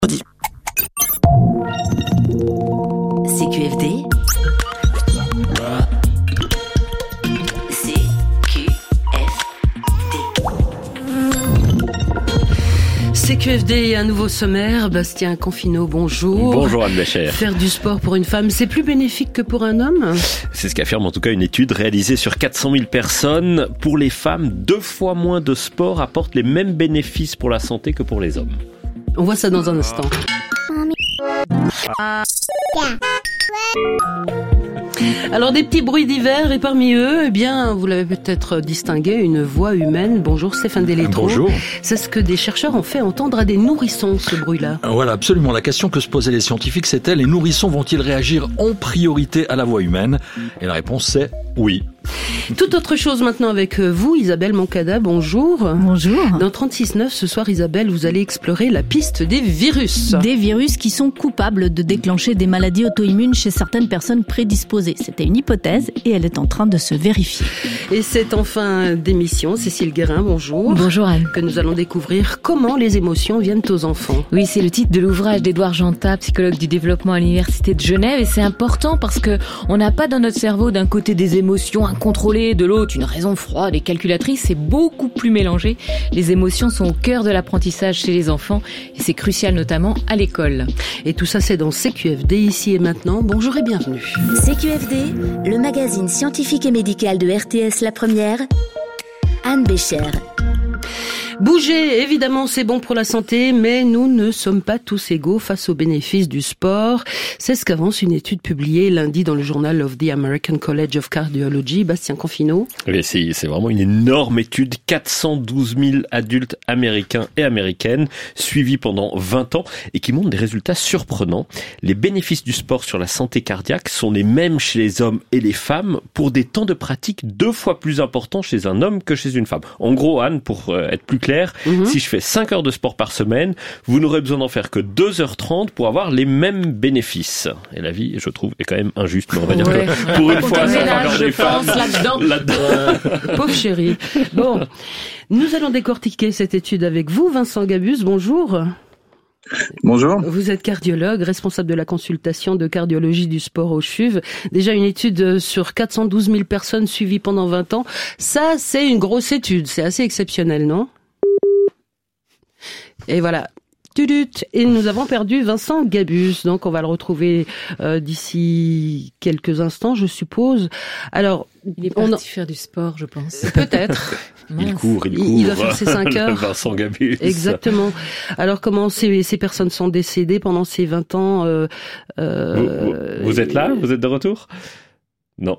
CQFD. CQFD et un nouveau sommaire. Bastien Confineau, bonjour. Bonjour Anne Bécher. Faire du sport pour une femme, c'est plus bénéfique que pour un homme ? C'est ce qu'affirme en tout cas une étude réalisée sur 400 000 personnes. Pour les femmes, 2 fois moins de sport apporte les mêmes bénéfices pour la santé que pour les hommes. On voit ça dans un instant. Alors des petits bruits divers et parmi eux, eh bien, vous l'avez peut-être distingué, une voix humaine. Bonjour Stéphane Delétro. Bonjour. C'est ce que des chercheurs ont fait entendre à des nourrissons, ce bruit-là. Voilà, absolument. La question que se posaient les scientifiques, c'était: les nourrissons vont-ils réagir en priorité à la voix humaine ? Et la réponse c'est oui. Toute autre chose maintenant avec vous, Isabelle Moncada, bonjour. Bonjour. Dans 36.9, ce soir, Isabelle, vous allez explorer la piste des virus. Des virus qui sont coupables de déclencher des maladies auto-immunes chez certaines personnes prédisposées. C'était une hypothèse et elle est en train de se vérifier. Et c'est en fin d'émission, Cécile Guérin, bonjour. Bonjour Anne. Que nous allons découvrir comment les émotions viennent aux enfants. Oui, c'est le titre de l'ouvrage d'Édouard Janta, psychologue du développement à l'Université de Genève, et c'est important parce que on n'a pas dans notre cerveau d'un côté des émotions incontrôlées, de l'autre une raison froide et calculatrice. C'est beaucoup plus mélangé. Les émotions sont au cœur de l'apprentissage chez les enfants et c'est crucial notamment à l'école. Et tout ça, c'est dans CQFD, ici et maintenant. Bonjour et bienvenue. CQFD, le magazine scientifique et médical de RTS La Première, Anne Bécher. Bouger, évidemment, c'est bon pour la santé, mais nous ne sommes pas tous égaux face aux bénéfices du sport. C'est ce qu'avance une étude publiée lundi dans le Journal of the American College of Cardiology. Bastien Confineau. Oui, c'est vraiment une énorme étude. 412 000 adultes américains et américaines suivis pendant 20 ans et qui montrent des résultats surprenants. Les bénéfices du sport sur la santé cardiaque sont les mêmes chez les hommes et les femmes pour des temps de pratique 2 fois plus importants chez un homme que chez une femme. En gros, Anne, pour être plus clair, si je fais 5 heures de sport par semaine, vous n'aurez besoin d'en faire que 2h30 pour avoir les mêmes bénéfices. Et la vie, je trouve, est quand même injuste. Mais on va dire que pour une fois, ça va des femmes là-dedans. Pauvre chérie. Bon, nous allons décortiquer cette étude avec vous, Vincent Gabus. Bonjour. Bonjour. Vous êtes cardiologue, responsable de la consultation de cardiologie du sport au CHUV. Déjà une étude sur 412 000 personnes suivies pendant 20 ans. Ça, c'est une grosse étude. C'est assez exceptionnel, non ? Et voilà. Et nous avons perdu Vincent Gabus, donc on va le retrouver d'ici quelques instants, je suppose. Alors, il est parti faire du sport, je pense. Peut-être. Il court. Il va faire ses 5 heures. Vincent Gabus. Exactement. Alors, comment ces personnes sont décédées pendant ces 20 ans Vous êtes là ? Vous êtes de retour ? Non.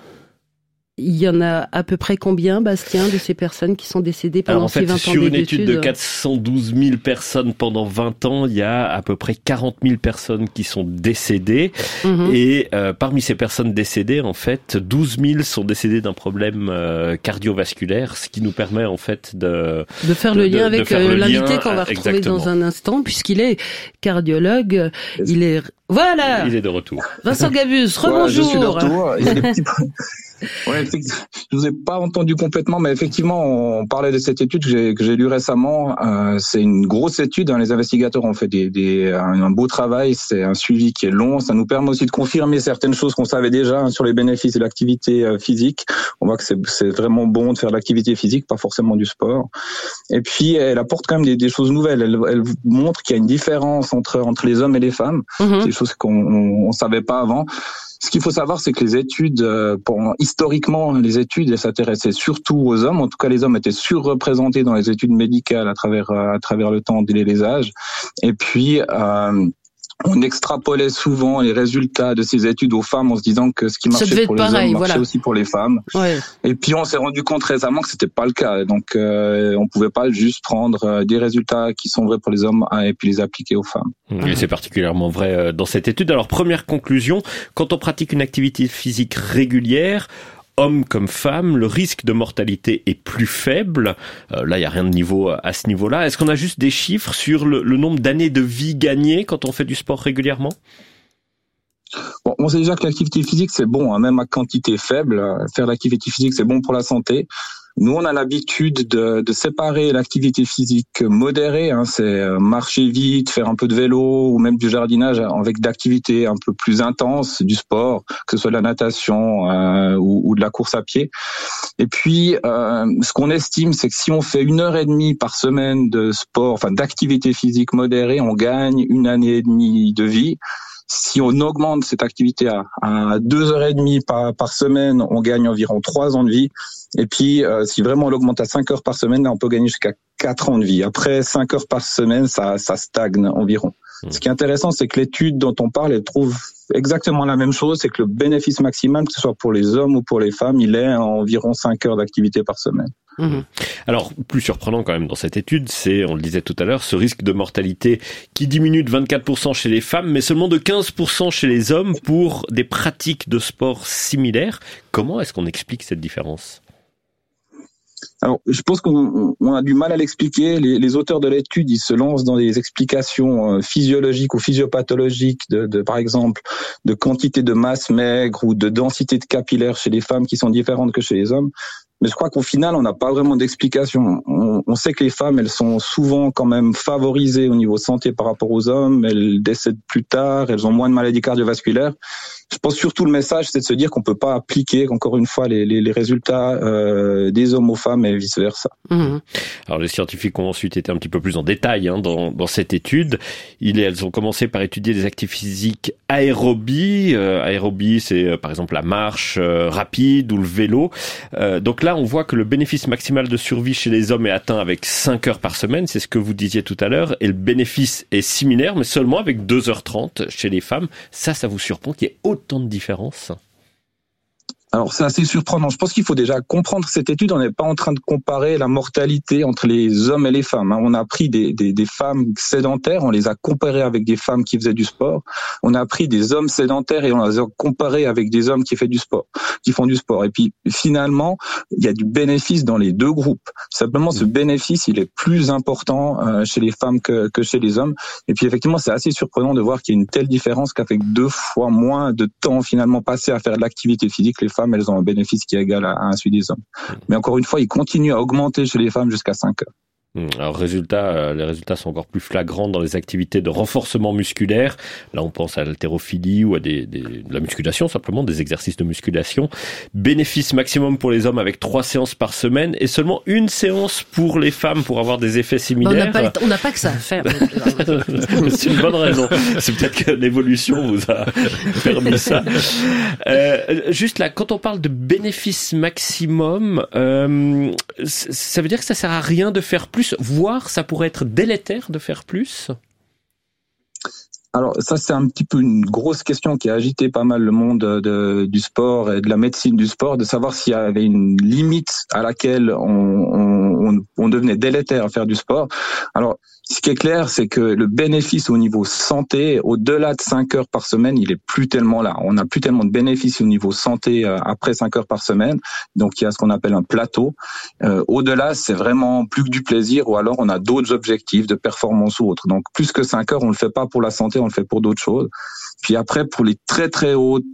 Il y en a à peu près combien, Bastien, de ces personnes qui sont décédées pendant ces 20 ans d'études ? Sur une étude de 412 000 personnes pendant 20 ans, il y a à peu près 40 000 personnes qui sont décédées. Et parmi ces personnes décédées, en fait, 12 000 sont décédées d'un problème cardiovasculaire, ce qui nous permet en fait de faire le lien avec l'invité qu'on va retrouver exactement. Dans un instant, puisqu'il est cardiologue. Il est de retour. Vincent Gabus, rebonjour. Je suis de retour. Il y a des petits... Ouais, je vous ai pas entendu complètement, mais effectivement, on parlait de cette étude que j'ai lue récemment. C'est une grosse étude. Les investigateurs ont fait un beau travail. C'est un suivi qui est long. Ça nous permet aussi de confirmer certaines choses qu'on savait déjà sur les bénéfices de l'activité physique. On voit que c'est vraiment bon de faire de l'activité physique, pas forcément du sport. Et puis, elle apporte quand même des choses nouvelles. Elle montre qu'il y a une différence entre les hommes et les femmes. C'est des choses qu'on savait pas avant. Ce qu'il faut savoir, c'est que les études, historiquement, les études, elles s'intéressaient surtout aux hommes. En tout cas, les hommes étaient surreprésentés dans les études médicales à travers le temps et les âges. Et puis, on extrapolait souvent les résultats de ces études aux femmes en se disant que ce qui marchait pour les hommes marchait aussi pour les femmes. Ouais. Et puis on s'est rendu compte récemment que c'était pas le cas. Donc on pouvait pas juste prendre des résultats qui sont vrais pour les hommes et puis les appliquer aux femmes. Et c'est particulièrement vrai dans cette étude. Alors première conclusion, quand on pratique une activité physique régulière, hommes comme femmes, le risque de mortalité est plus faible. Là, il n'y a rien de niveau à ce niveau-là. Est-ce qu'on a juste des chiffres sur le nombre d'années de vie gagnées quand on fait du sport régulièrement ? Bon, on sait déjà que l'activité physique, c'est bon, même à quantité faible. Faire l'activité physique, c'est bon pour la santé. Nous, on a l'habitude de séparer l'activité physique modérée, c'est marcher vite, faire un peu de vélo ou même du jardinage avec d'activités un peu plus intenses, du sport, que ce soit de la natation ou de la course à pied. Et puis, ce qu'on estime, c'est que si on fait 1h30 par semaine de sport, d'activité physique modérée, on gagne 1 année et demie de vie. Si on augmente cette activité à 2h30 par semaine, on gagne environ 3 ans de vie. Et puis, si vraiment on l'augmente à 5 heures par semaine, là, on peut gagner jusqu'à 4 ans de vie. Après 5 heures par semaine, ça stagne environ. Ce qui est intéressant, c'est que l'étude dont on parle, elle trouve exactement la même chose, c'est que le bénéfice maximal, que ce soit pour les hommes ou pour les femmes, il est à environ 5 heures d'activité par semaine. Alors, plus surprenant quand même dans cette étude, c'est, on le disait tout à l'heure, ce risque de mortalité qui diminue de 24% chez les femmes, mais seulement de 15% chez les hommes pour des pratiques de sport similaires. Comment est-ce qu'on explique cette différence ? Alors, je pense qu'on a du mal à l'expliquer. Les auteurs de l'étude, ils se lancent dans des explications physiologiques ou physiopathologiques par exemple, de quantité de masse maigre ou de densité de capillaires chez les femmes qui sont différentes que chez les hommes. Mais je crois qu'au final, on n'a pas vraiment d'explication. On sait que les femmes, elles sont souvent quand même favorisées au niveau santé par rapport aux hommes. Elles décèdent plus tard, elles ont moins de maladies cardiovasculaires. Je pense surtout le message, c'est de se dire qu'on peut pas appliquer, encore une fois, les résultats des hommes aux femmes et vice versa. Alors les scientifiques ont ensuite été un petit peu plus en détail dans cette étude. Elles ont commencé par étudier des activités physiques aérobie. Aérobie, c'est par exemple la marche rapide ou le vélo. Donc là, on voit que le bénéfice maximal de survie chez les hommes est atteint avec 5 heures par semaine, c'est ce que vous disiez tout à l'heure, et le bénéfice est similaire, mais seulement avec 2h30 chez les femmes. Ça vous surprend qu'il y ait autant de différences ? Alors, c'est assez surprenant. Je pense qu'il faut déjà comprendre cette étude. On n'est pas en train de comparer la mortalité entre les hommes et les femmes. On a pris des femmes sédentaires, on les a comparées avec des femmes qui faisaient du sport. On a pris des hommes sédentaires et on les a comparés avec des hommes qui font du sport. Et puis, finalement, il y a du bénéfice dans les deux groupes. Simplement, ce bénéfice, il est plus important chez les femmes que chez les hommes. Et puis, effectivement, c'est assez surprenant de voir qu'il y a une telle différence qu'avec 2 fois moins de temps, finalement, passé à faire de l'activité physique, les femmes, elles ont un bénéfice qui est égal à celui des hommes. Mais encore une fois, il continue à augmenter chez les femmes jusqu'à 5 heures. Alors les résultats sont encore plus flagrants dans les activités de renforcement musculaire. Là, on pense à l'haltérophilie ou à de la musculation, simplement des exercices de musculation. Bénéfice maximum pour les hommes avec 3 séances par semaine et seulement 1 séance pour les femmes pour avoir des effets similaires. On n'a pas que ça à faire. C'est une bonne raison. C'est peut-être que l'évolution vous a permis ça. Juste là, quand on parle de bénéfice maximum, ça veut dire que ça sert à rien de faire plus, voire ça pourrait être délétère de faire plus? Alors ça, c'est un petit peu une grosse question qui a agité pas mal le monde du sport et de la médecine du sport, de savoir s'il y avait une limite à laquelle on devenait délétère à faire du sport. Alors, ce qui est clair, c'est que le bénéfice au niveau santé, au-delà de 5 heures par semaine, il est plus tellement là. On n'a plus tellement de bénéfices au niveau santé après 5 heures par semaine. Donc, il y a ce qu'on appelle un plateau. Au-delà, c'est vraiment plus que du plaisir, ou alors on a d'autres objectifs de performance ou autres. Donc, plus que 5 heures, on le fait pas pour la santé, on le fait pour d'autres choses. Puis après, pour les très très hautes,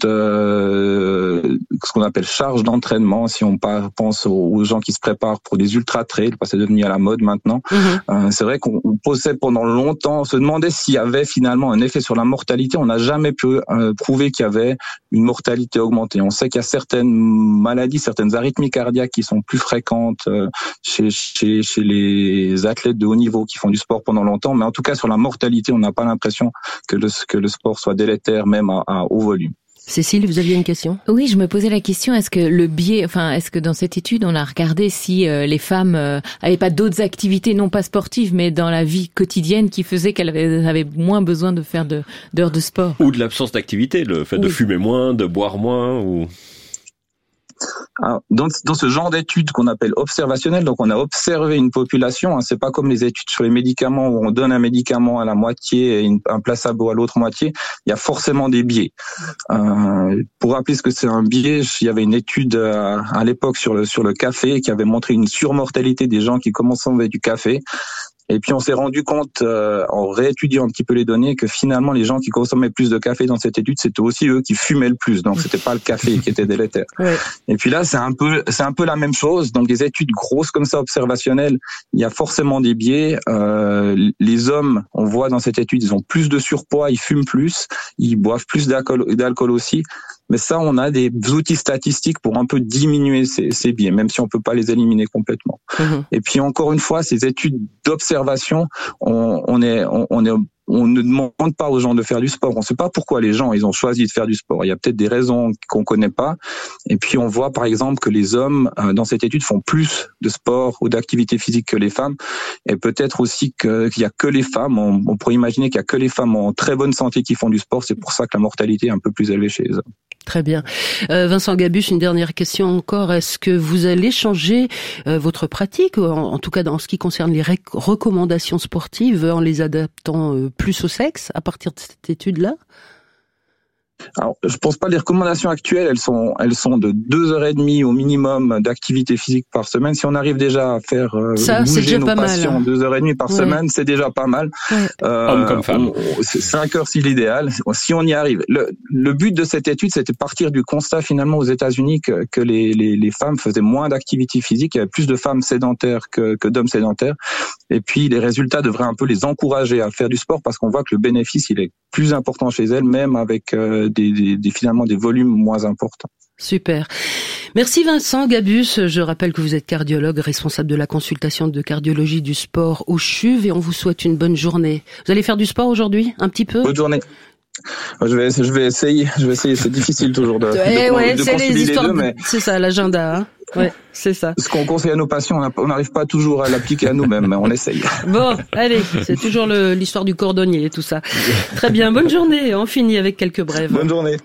ce qu'on appelle charges d'entraînement, si on pense aux gens qui se préparent pour des ultra-trails, parce que c'est devenu à la mode maintenant, c'est vrai qu'on posait pendant longtemps, on se demandait s'il y avait finalement un effet sur la mortalité. On n'a jamais pu prouver qu'il y avait une mortalité augmentée. On sait qu'il y a certaines maladies, certaines arythmies cardiaques qui sont plus fréquentes chez les athlètes de haut niveau qui font du sport pendant longtemps, mais en tout cas sur la mortalité, on n'a pas l'impression que le sport soit délétère même à haut volume. Cécile, vous aviez une question ? Oui, je me posais la question, est-ce que dans cette étude, on a regardé si les femmes avaient pas d'autres activités, non pas sportives, mais dans la vie quotidienne qui faisaient qu'elles avaient moins besoin de faire d'heures de sport? Ou de l'absence d'activité, le fait de fumer moins, de boire moins, ou... Alors, dans ce genre d'études qu'on appelle observationnelles, donc on a observé une population, c'est pas comme les études sur les médicaments où on donne un médicament à la moitié et un placebo à l'autre moitié, il y a forcément des biais. Pour rappeler ce que c'est un biais, il y avait une étude à l'époque sur le café qui avait montré une surmortalité des gens qui consommaient du café. Et puis on s'est rendu compte, en réétudiant un petit peu les données, que finalement les gens qui consommaient plus de café dans cette étude, c'était aussi eux qui fumaient le plus. Donc c'était pas le café qui était délétère. Ouais. Et puis là, c'est un peu la même chose. Donc des études grosses comme ça, observationnelles, il y a forcément des biais. Les hommes, on voit dans cette étude, ils ont plus de surpoids, ils fument plus, ils boivent plus d'alcool aussi. Mais ça, on a des outils statistiques pour un peu diminuer ces biais, même si on peut pas les éliminer complètement. Et puis encore une fois, ces études d'observation, on ne demande pas aux gens de faire du sport. On ne sait pas pourquoi les gens ils ont choisi de faire du sport. Il y a peut-être des raisons qu'on connaît pas. Et puis on voit par exemple que les hommes dans cette étude font plus de sport ou d'activité physique que les femmes. Et peut-être aussi qu'il y a que les femmes. On pourrait imaginer qu'il y a que les femmes en très bonne santé qui font du sport. C'est pour ça que la mortalité est un peu plus élevée chez les hommes. Très bien. Vincent Gabus, une dernière question encore. Est-ce que vous allez changer votre pratique, en tout cas dans ce qui concerne les recommandations sportives, en les adaptant plus au sexe à partir de cette étude-là? Alors, je pense pas les recommandations actuelles, elles sont de 2h30 au minimum d'activité physique par semaine. Si on arrive déjà à faire bouger nos patients 2h30 par semaine, c'est déjà pas mal. Homme comme femme. 5 heures, c'est l'idéal. Si on y arrive. Le but de cette étude, c'était de partir du constat finalement aux États-Unis que les femmes faisaient moins d'activité physique. Il y avait plus de femmes sédentaires que d'hommes sédentaires. Et puis, les résultats devraient un peu les encourager à faire du sport parce qu'on voit que le bénéfice, il est plus important chez elles, même avec finalement des volumes moins importants. Super. Merci Vincent Gabus. Je rappelle que vous êtes cardiologue, responsable de la consultation de cardiologie du sport au CHUV et on vous souhaite une bonne journée. Vous allez faire du sport aujourd'hui, un petit peu? Bonne journée. Je vais essayer. C'est difficile toujours de c'est concilier les histoires les deux, mais c'est ça l'agenda. Hein. Ouais, c'est ça. Ce qu'on conseille à nos patients, on n'arrive pas toujours à l'appliquer à nous-mêmes, mais on essaye. Bon, allez, c'est toujours l'histoire du cordonnier et tout ça. Très bien, bonne journée. On finit avec quelques brèves. Bonne journée.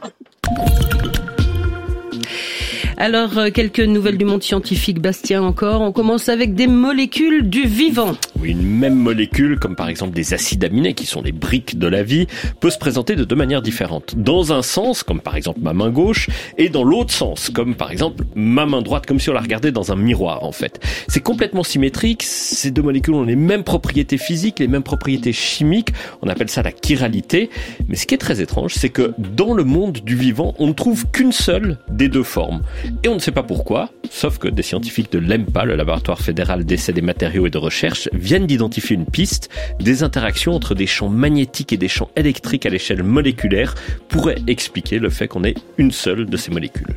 Alors, quelques nouvelles du monde scientifique, Bastien, encore. On commence avec des molécules du vivant. Oui, une même molécule, comme par exemple des acides aminés, qui sont les briques de la vie, peut se présenter de deux manières différentes. Dans un sens, comme par exemple ma main gauche, et dans l'autre sens, comme par exemple ma main droite, comme si on la regardait dans un miroir, en fait. C'est complètement symétrique, ces deux molécules ont les mêmes propriétés physiques, les mêmes propriétés chimiques, on appelle ça la chiralité. Mais ce qui est très étrange, c'est que dans le monde du vivant, on ne trouve qu'une seule des deux formes. Et on ne sait pas pourquoi, sauf que des scientifiques de l'EMPA, le laboratoire fédéral d'essais des matériaux et de recherche, viennent d'identifier une piste. Des interactions entre des champs magnétiques et des champs électriques à l'échelle moléculaire pourraient expliquer le fait qu'on ait une seule de ces molécules.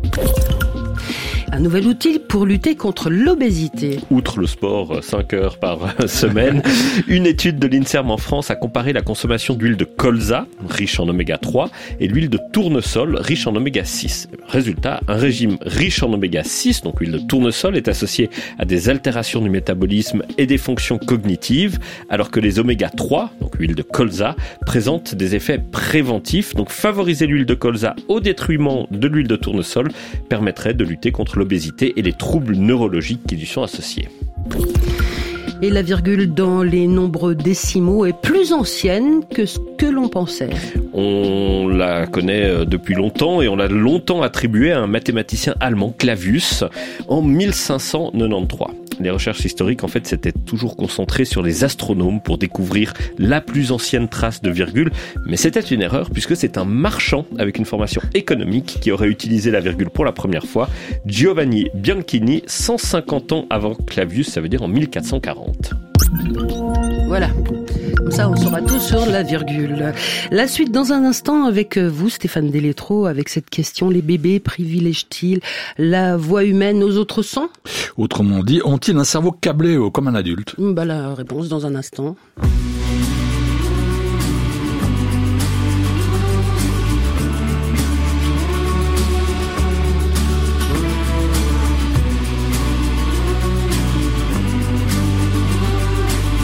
Un nouvel outil pour lutter contre l'obésité. Outre le sport 5 heures par semaine, une étude de l'INSERM en France a comparé la consommation d'huile de colza, riche en oméga 3, et l'huile de tournesol, riche en oméga 6. Résultat, un régime riche en oméga 6, donc l'huile de tournesol, est associé à des altérations du métabolisme et des fonctions cognitives, alors que les oméga 3, donc l'huile de colza, présentent des effets préventifs. Donc favoriser l'huile de colza au détriment de l'huile de tournesol permettrait de lutter contre l'obésité et les troubles neurologiques qui lui sont associés. Et la virgule dans les nombres décimaux est plus ancienne que ce que l'on pensait. On la connaît depuis longtemps et on l'a longtemps attribuée à un mathématicien allemand, Clavius, en 1593. Les recherches historiques, en fait, s'étaient toujours concentrées sur les astronomes pour découvrir la plus ancienne trace de virgule. Mais c'était une erreur puisque c'est un marchand avec une formation économique qui aurait utilisé la virgule pour la première fois, Giovanni Bianchini, 150 ans avant Clavius, ça veut dire en 1440. Voilà. Comme ça, on saura tout sur la virgule. La suite dans un instant avec vous, Stéphane Delétro, avec cette question. Les bébés privilègent-ils la voix humaine aux autres sons? Autrement dit, ont-ils un cerveau câblé comme un adulte? La réponse dans un instant.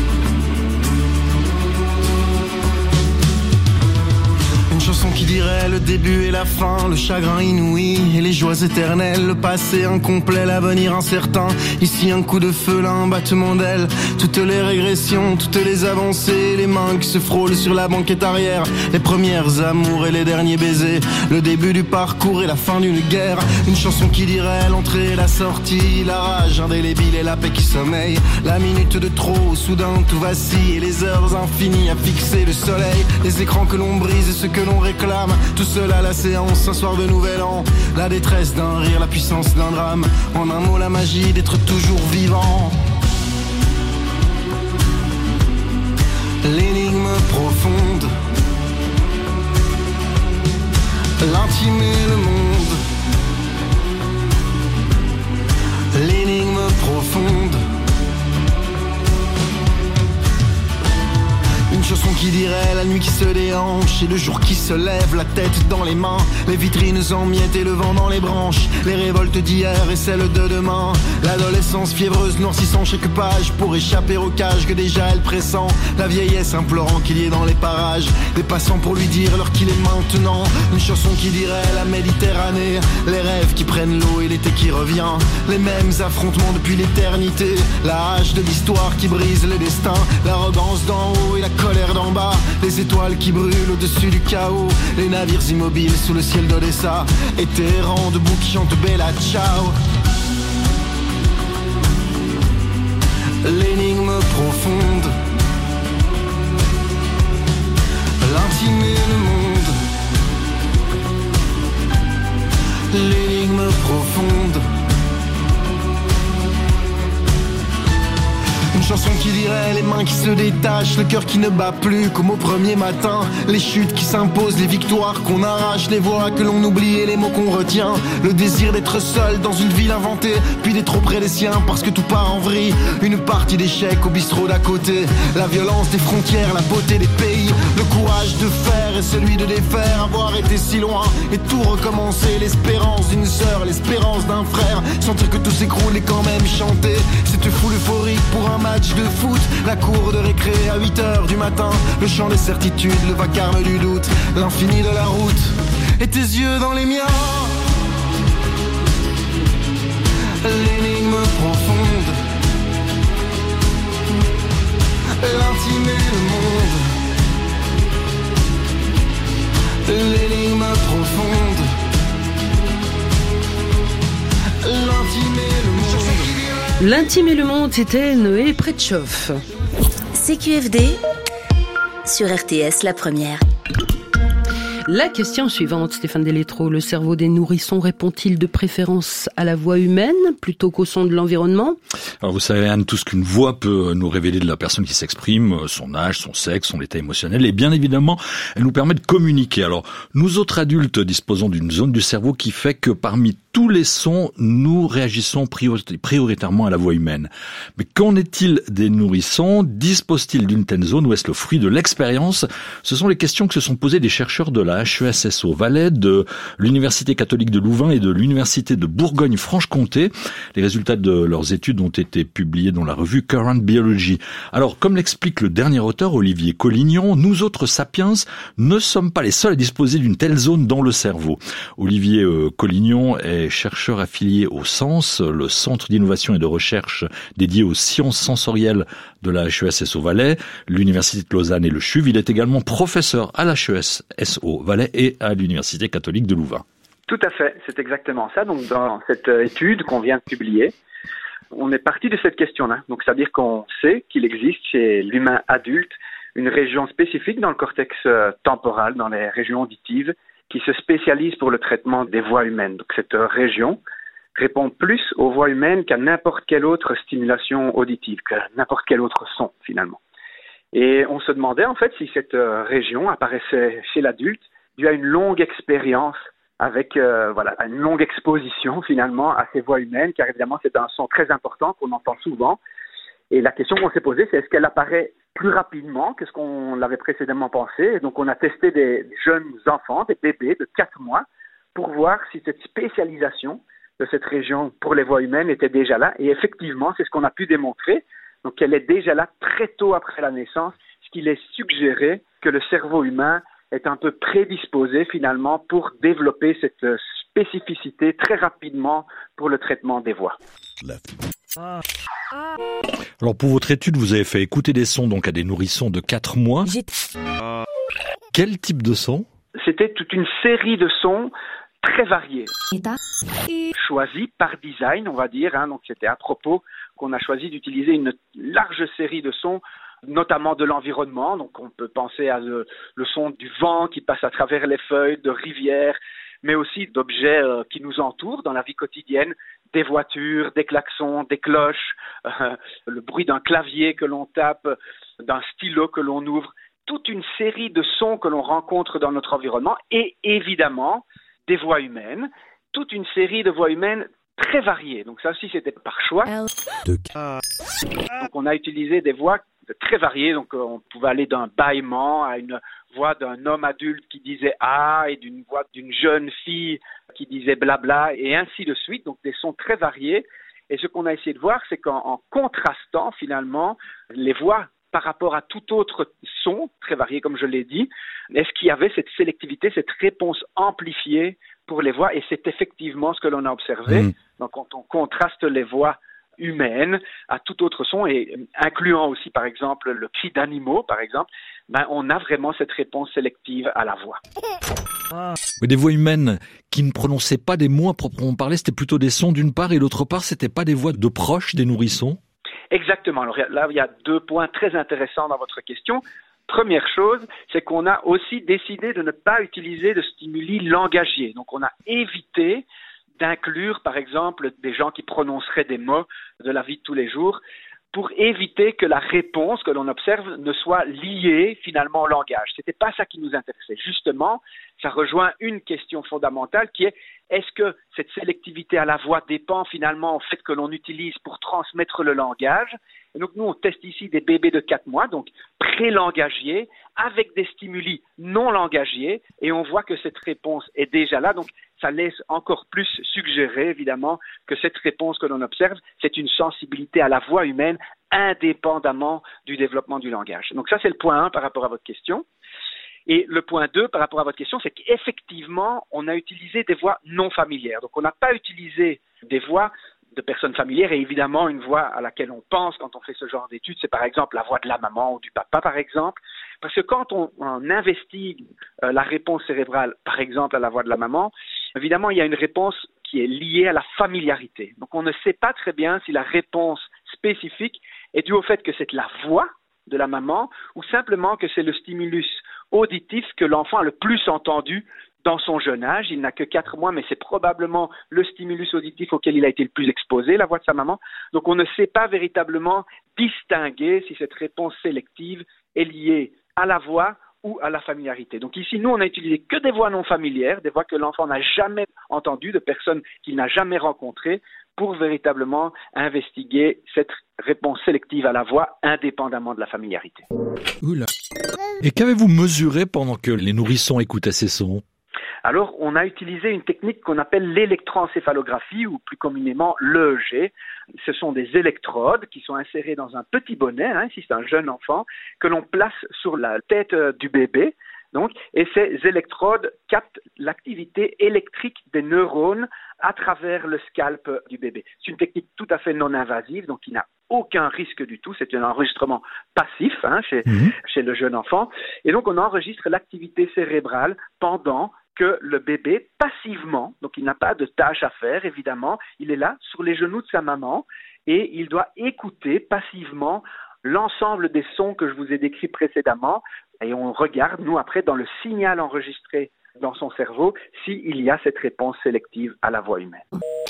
Qui dirait le début et la fin, le chagrin inouï et les joies éternelles, le passé incomplet, l'avenir incertain. Ici un coup de feu, là un battement d'aile, toutes les régressions, toutes les avancées, les mains qui se frôlent sur la banquette arrière, les premières amours et les derniers baisers, le début du parcours et la fin d'une guerre. Une chanson qui dirait l'entrée et la sortie, la rage indélébile et la paix qui sommeille, la minute de trop, soudain tout vacille, et les heures infinies à fixer le soleil, les écrans que l'on brise et ce que l'on réclame, tout seul à la séance, un soir de nouvel an, la détresse d'un rire, la puissance d'un drame, en un mot la magie d'être toujours vivant. L'énigme profonde, l'intime et le monde. L'énigme profonde, une chanson qui dirait la nuit qui se déhanche et le jour qui se lève, la tête dans les mains, les vitrines en miettes et le vent dans les branches, les révoltes d'hier et celles de demain, l'adolescence fiévreuse noircissant chaque page pour échapper au cage que déjà elle pressent, la vieillesse implorant qu'il y ait dans les parages des passants pour lui dire l'heure qu'il est maintenant. Une chanson qui dirait la Méditerranée, les rêves qui prennent l'eau et l'été qui revient, les mêmes affrontements depuis l'éternité, la hache de l'histoire qui brise les destins, l'arrogance d'en haut et la colère d'en bas, les étoiles qui brûlent au-dessus du chaos, les navires immobiles sous le ciel d'Odessa, et tes errants debout qui chantent Bella Ciao. L'énigme profonde, l'intime et le monde. L'énigme profonde, une chanson qui dirait les mains qui se détachent, le cœur qui ne bat plus comme au premier matin, les chutes qui s'imposent, les victoires qu'on arrache, les voix que l'on oublie et les mots qu'on retient, le désir d'être seul dans une ville inventée, puis d'être auprès des siens parce que tout part en vrille, une partie d'échecs au bistrot d'à côté, la violence des frontières, la beauté des pays, le courage de faire et celui de défaire, avoir été si loin et tout recommencer, l'espérance d'une sœur, l'espérance d'un frère, sentir que tout s'écroule et quand même chanter cette foule euphorique pour un match de foot, la cour de récré à 8h du matin, le chant des certitudes, le vacarme du doute, l'infini de la route, et tes yeux dans les miens. L'énigme profonde, l'intime et le monde. L'énigme profonde, l'intime et le monde. L'intime et le monde, c'était Noé Pretchoff. CQFD sur RTS La Première. La question suivante, Stéphane Delétro. Le cerveau des nourrissons répond-il de préférence à la voix humaine plutôt qu'au son de l'environnement ? Alors vous savez, Anne, tout ce qu'une voix peut nous révéler de la personne qui s'exprime, son âge, son sexe, son état émotionnel, et bien évidemment, elle nous permet de communiquer. Alors, nous autres adultes disposons d'une zone du cerveau qui fait que parmi tous les sons, nous réagissons prioritairement à la voix humaine. Mais qu'en est-il des nourrissons ? Disposent-ils d'une telle zone ou est-ce le fruit de l'expérience ? Ce sont les questions que se sont posées des chercheurs de la HESSO Valais, de l'Université catholique de Louvain et de l'Université de Bourgogne-Franche-Comté. Les résultats de leurs études ont été publiés dans la revue Current Biology. Alors, comme l'explique le dernier auteur, Olivier Collignon, nous autres sapiens ne sommes pas les seuls à disposer d'une telle zone dans le cerveau. Olivier Collignon est chercheur affilié au SENS, le Centre d'innovation et de recherche dédié aux sciences sensorielles de la HESSO Valais, l'Université de Lausanne et le CHUV. Il est également professeur à la HESSO Valais et à l'Université catholique de Louvain. Tout à fait, c'est exactement ça. Donc dans cette étude qu'on vient de publier, on est parti de cette question-là. Donc c'est-à-dire qu'on sait qu'il existe chez l'humain adulte une région spécifique dans le cortex temporal, dans les régions auditives, qui se spécialise pour le traitement des voix humaines. Donc cette région répond plus aux voix humaines qu'à n'importe quelle autre stimulation auditive, qu'à n'importe quel autre son finalement. Et on se demandait en fait si cette région apparaissait chez l'adulte dû à une longue expérience avec une longue exposition finalement à ces voix humaines, car évidemment c'est un son très important qu'on entend souvent. Et la question qu'on s'est posée, c'est est-ce qu'elle apparaît plus rapidement que ce qu'on l'avait précédemment pensé. Et donc on a testé des jeunes enfants, des bébés de 4 mois, pour voir si cette spécialisation de cette région pour les voix humaines était déjà là. Et effectivement, c'est ce qu'on a pu démontrer. Donc elle est déjà là très tôt après la naissance, ce qui laisse suggérer que le cerveau humain est un peu prédisposé finalement pour développer cette spécificité très rapidement pour le traitement des voix. Alors pour votre étude, vous avez fait écouter des sons donc à des nourrissons de 4 mois. Quel type de son ? C'était toute une série de sons très variés, choisis par design, on va dire. Donc c'était à propos qu'on a choisi d'utiliser une large série de sons, notamment de l'environnement. Donc on peut penser à le son du vent qui passe à travers les feuilles, de rivières, mais aussi d'objets qui nous entourent dans la vie quotidienne, des voitures, des klaxons, des cloches, le bruit d'un clavier que l'on tape, d'un stylo que l'on ouvre, toute une série de sons que l'on rencontre dans notre environnement et évidemment des voix humaines, toute une série de voix humaines très variées. Donc ça aussi c'était par choix. Donc on a utilisé des voix très variées, donc on pouvait aller d'un bâillement à une voix d'un homme adulte qui disait « ah » et d'une voix d'une jeune fille qui disait « blabla » et ainsi de suite, donc des sons très variés. Et ce qu'on a essayé de voir, c'est qu'en contrastant finalement les voix par rapport à tout autre son, très varié comme je l'ai dit, est-ce qu'il y avait cette sélectivité, cette réponse amplifiée pour les voix? Et c'est effectivement ce que l'on a observé. Donc quand on contraste les voix humaines à tout autre son, et incluant aussi par exemple le cri d'animaux par exemple, on a vraiment cette réponse sélective à la voix. Des voix humaines qui ne prononçaient pas des mots à proprement parler, c'était plutôt des sons d'une part, et d'autre part, c'était pas des voix de proches des nourrissons? Exactement. Alors là, il y a 2 points très intéressants dans votre question. Première chose, c'est qu'on a aussi décidé de ne pas utiliser de stimuli langagiers. Donc on a évité d'inclure, par exemple, des gens qui prononceraient des mots de la vie de tous les jours, pour éviter que la réponse que l'on observe ne soit liée finalement au langage. C'était pas ça qui nous intéressait. Justement, ça rejoint une question fondamentale qui est-ce que cette sélectivité à la voix dépend finalement au fait que l'on utilise pour transmettre le langage? Et donc nous, on teste ici des bébés de 4 mois, donc pré-langagiers, avec des stimuli non langagiers, et on voit que cette réponse est déjà là. Donc ça laisse encore plus suggérer, évidemment, que cette réponse que l'on observe, c'est une sensibilité à la voix humaine indépendamment du développement du langage. Donc ça, c'est le point 1 par rapport à votre question. Et le point 2 par rapport à votre question, c'est qu'effectivement, on a utilisé des voix non familières. Donc on n'a pas utilisé des voix de personnes familières, et évidemment une voix à laquelle on pense quand on fait ce genre d'études, c'est par exemple la voix de la maman ou du papa par exemple, parce que quand on investigue la réponse cérébrale par exemple à la voix de la maman, évidemment il y a une réponse qui est liée à la familiarité. Donc on ne sait pas très bien si la réponse spécifique est due au fait que c'est la voix de la maman ou simplement que c'est le stimulus auditif que l'enfant a le plus entendu dans son jeune âge. Il n'a que 4 mois, mais c'est probablement le stimulus auditif auquel il a été le plus exposé, la voix de sa maman. Donc on ne sait pas véritablement distinguer si cette réponse sélective est liée à la voix ou à la familiarité. Donc ici, nous, on a utilisé que des voix non familières, des voix que l'enfant n'a jamais entendues, de personnes qu'il n'a jamais rencontrées, pour véritablement investiguer cette réponse sélective à la voix indépendamment de la familiarité. Oula. Et qu'avez-vous mesuré pendant que les nourrissons écoutaient ces sons ? Alors, on a utilisé une technique qu'on appelle l'électroencéphalographie, ou plus communément l'EEG. Ce sont des électrodes qui sont insérées dans un petit bonnet, ici c'est un jeune enfant, que l'on place sur la tête du bébé. Donc, et ces électrodes captent l'activité électrique des neurones à travers le scalp du bébé. C'est une technique tout à fait non invasive, donc qui n'a aucun risque du tout. C'est un enregistrement passif chez le jeune enfant. Et donc, on enregistre l'activité cérébrale pendant que le bébé, passivement, donc il n'a pas de tâche à faire, évidemment, il est là, sur les genoux de sa maman, et il doit écouter passivement l'ensemble des sons que je vous ai décrits précédemment, et on regarde, nous, après, dans le signal enregistré dans son cerveau, s'il y a cette réponse sélective à la voix humaine.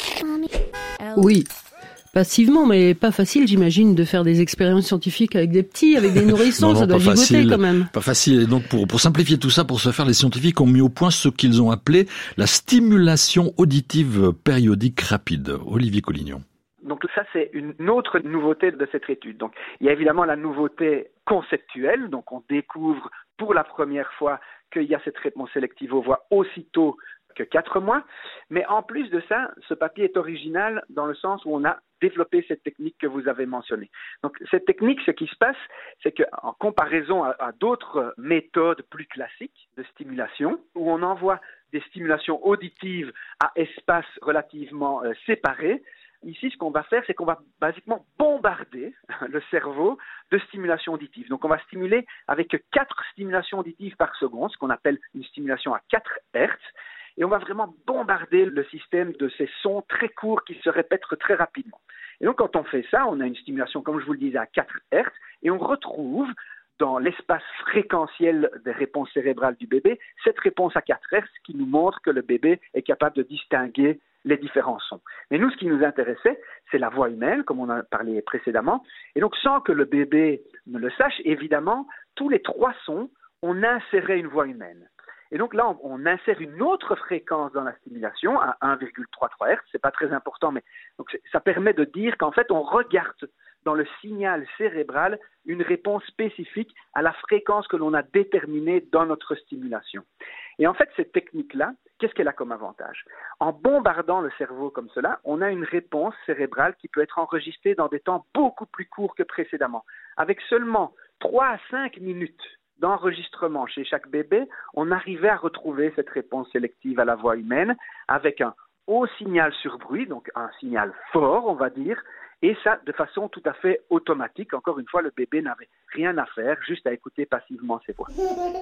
Oui, passivement, mais pas facile, j'imagine, de faire des expériences scientifiques avec des petits, avec des nourrissons, ça doit gigoter quand même. Pas facile. Et donc, pour simplifier tout ça, pour ce faire, les scientifiques ont mis au point ce qu'ils ont appelé la stimulation auditive périodique rapide. Olivier Collignon. Donc ça, c'est une autre nouveauté de cette étude. Donc il y a évidemment la nouveauté conceptuelle, donc on découvre pour la première fois qu'il y a cette réponse sélective aux voix aussitôt que 4 mois. Mais en plus de ça, ce papier est original dans le sens où on a développé cette technique que vous avez mentionnée. Donc cette technique, ce qui se passe, c'est qu'en comparaison à d'autres méthodes plus classiques de stimulation, où on envoie des stimulations auditives à espaces relativement séparés, ici, ce qu'on va faire, c'est qu'on va basiquement bombarder le cerveau de stimulation auditive. Donc, on va stimuler avec 4 stimulations auditives par seconde, ce qu'on appelle une stimulation à 4 Hz. Et on va vraiment bombarder le système de ces sons très courts qui se répètent très rapidement. Et donc, quand on fait ça, on a une stimulation, comme je vous le disais, à 4 Hz, et on retrouve dans l'espace fréquentiel des réponses cérébrales du bébé, cette réponse à 4 Hz qui nous montre que le bébé est capable de distinguer les différents sons. Mais nous, ce qui nous intéressait, c'est la voix humaine, comme on a parlé précédemment. Et donc, sans que le bébé ne le sache, évidemment, tous les 3 sons, on insérait une voix humaine. Et donc là, on insère une autre fréquence dans la stimulation, à 1,33 Hz. C'est pas très important, mais donc ça permet de dire qu'en fait, on regarde dans le signal cérébral une réponse spécifique à la fréquence que l'on a déterminée dans notre stimulation. Et en fait, cette technique-là, qu'est-ce qu'elle a comme avantage? En bombardant le cerveau comme cela, on a une réponse cérébrale qui peut être enregistrée dans des temps beaucoup plus courts que précédemment. Avec seulement 3 à 5 minutes d'enregistrement chez chaque bébé, on arrivait à retrouver cette réponse sélective à la voix humaine avec un haut signal sur bruit, donc un signal fort, on va dire, et ça de façon tout à fait automatique. Encore une fois, le bébé n'avait rien à faire, juste à écouter passivement ses voix.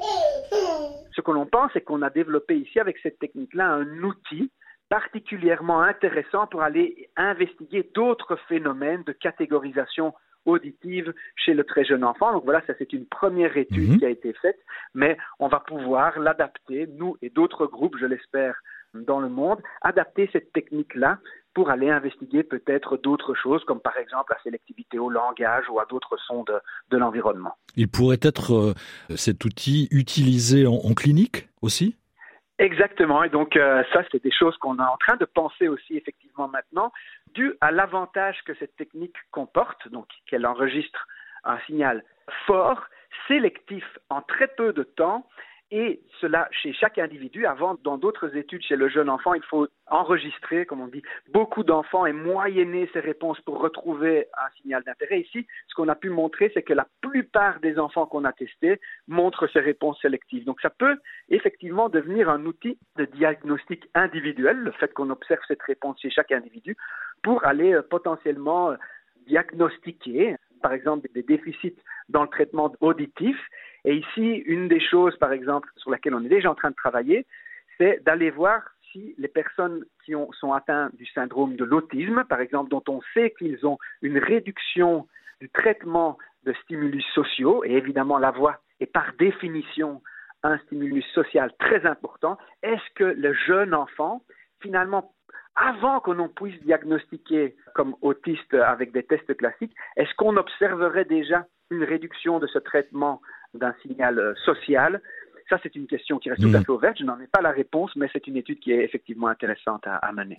Ce que l'on pense, c'est qu'on a développé ici, avec cette technique-là, un outil particulièrement intéressant pour aller investiguer d'autres phénomènes de catégorisation auditive chez le très jeune enfant. Donc voilà, ça c'est une première étude qui a été faite, mais on va pouvoir l'adapter, nous et d'autres groupes, je l'espère, dans le monde, adapter cette technique-là pour aller investiguer peut-être d'autres choses, comme par exemple la sélectivité au langage ou à d'autres sons de l'environnement. Il pourrait être cet outil utilisé en clinique aussi ? Exactement, et donc ça c'est des choses qu'on est en train de penser aussi effectivement maintenant, dû à l'avantage que cette technique comporte, donc qu'elle enregistre un signal fort, sélectif en très peu de temps, et cela chez chaque individu. Avant, dans d'autres études chez le jeune enfant, il faut enregistrer, comme on dit, beaucoup d'enfants et moyenner ces réponses pour retrouver un signal d'intérêt. Ici, ce qu'on a pu montrer, c'est que la plupart des enfants qu'on a testés montrent ces réponses sélectives. Donc ça peut effectivement devenir un outil de diagnostic individuel, le fait qu'on observe cette réponse chez chaque individu, pour aller potentiellement diagnostiquer, par exemple, des déficits dans le traitement auditif. Et ici, une des choses, par exemple, sur laquelle on est déjà en train de travailler, c'est d'aller voir si les personnes qui sont atteintes du syndrome de l'autisme, par exemple, dont on sait qu'ils ont une réduction du traitement de stimulus sociaux, et évidemment la voix est par définition un stimulus social très important, est-ce que le jeune enfant, finalement, avant que l'on puisse diagnostiquer comme autiste avec des tests classiques, est-ce qu'on observerait déjà une réduction de ce traitement d'un signal social? Ça, c'est une question qui reste tout à fait ouverte. Je n'en ai pas la réponse, mais c'est une étude qui est effectivement intéressante à mener.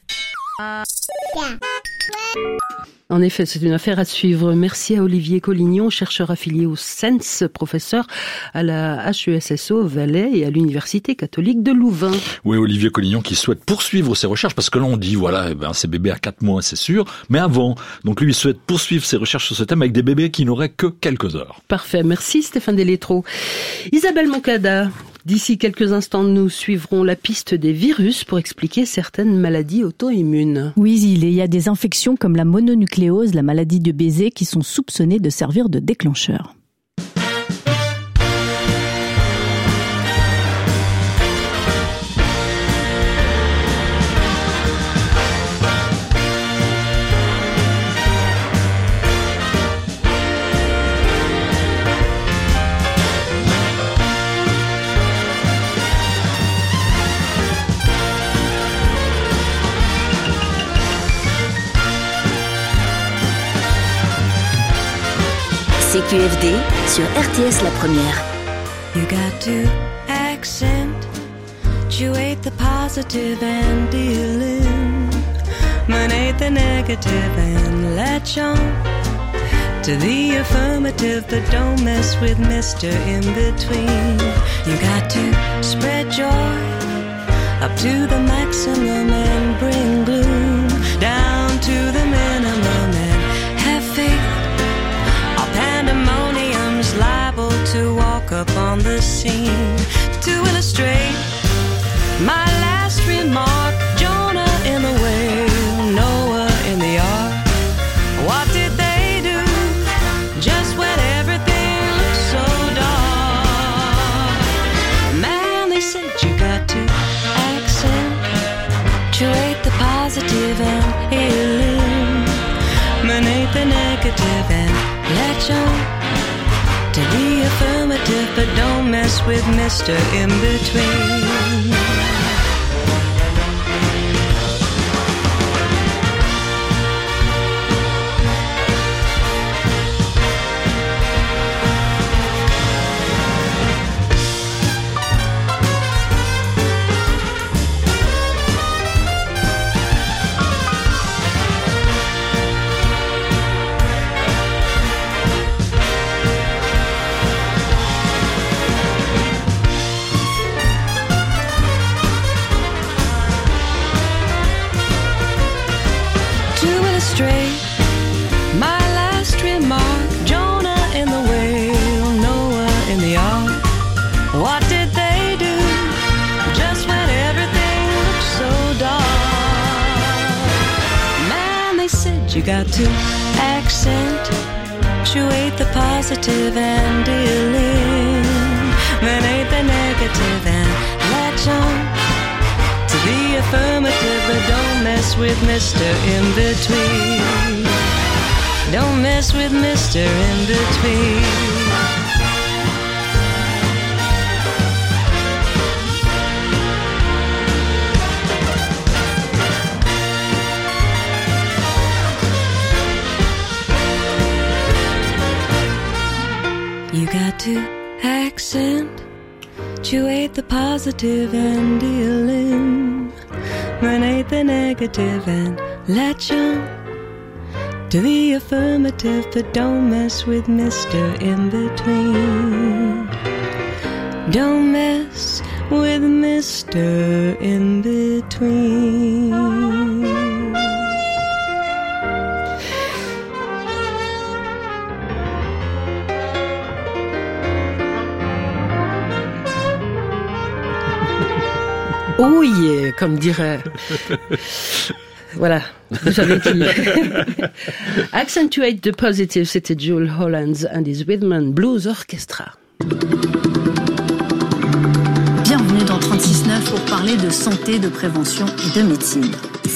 En effet, c'est une affaire à suivre. Merci à Olivier Collignon, chercheur affilié au SENS, professeur à la HESSO Valais et à l'Université catholique de Louvain. Oui, Olivier Collignon qui souhaite poursuivre ses recherches, parce que là on dit, voilà, c'est bébé à 4 mois, c'est sûr, mais avant. Donc lui, il souhaite poursuivre ses recherches sur ce thème avec des bébés qui n'auraient que quelques heures. Parfait, merci Stéphane Delétro. Isabelle Moncada, d'ici quelques instants, nous suivrons la piste des virus pour expliquer certaines maladies auto-immunes. Oui, il y a des infections comme la mononucléose, la maladie de Bézet, qui sont soupçonnées de servir de déclencheur. CQFD sur RTS La Première. You got to accentuate the positive and eliminate the negative and latch on to the affirmative, but don't mess with Mr. In Between. You got to spread joy up to the maximum and bring gloom down to the minimum and have faith. Our pandemonium's liable to walk up on the scene. To illustrate my last remark, Jonah in the whale, Noah in the ark. What did they do just when everything looked so dark? Man, they said you got to accentuate the positive and eliminate the negative and latch on to the affirmative, but don't mess with Mr. In-Between. Straight, my last remark, Jonah in the whale, Noah in the ark. What did they do just when everything looked so dark? Man, they said you got to accentuate the positive and eliminate the negative and latch on to the affirmative, but don't mess with Mr. In-Between. Don't mess with Mr. In-Between. You got to accentuate the positive and eliminate the negative and latch on to the affirmative, but don't mess with Mr. In-Between. Don't mess with Mr. In-Between. Oh yeah, comme dirait... Voilà, vous savez qui. Accentuate the Positive, c'était Jule Hollands and his Rhythm Blues Orchestra. Bienvenue dans 36.9 pour parler de santé, de prévention et de médecine.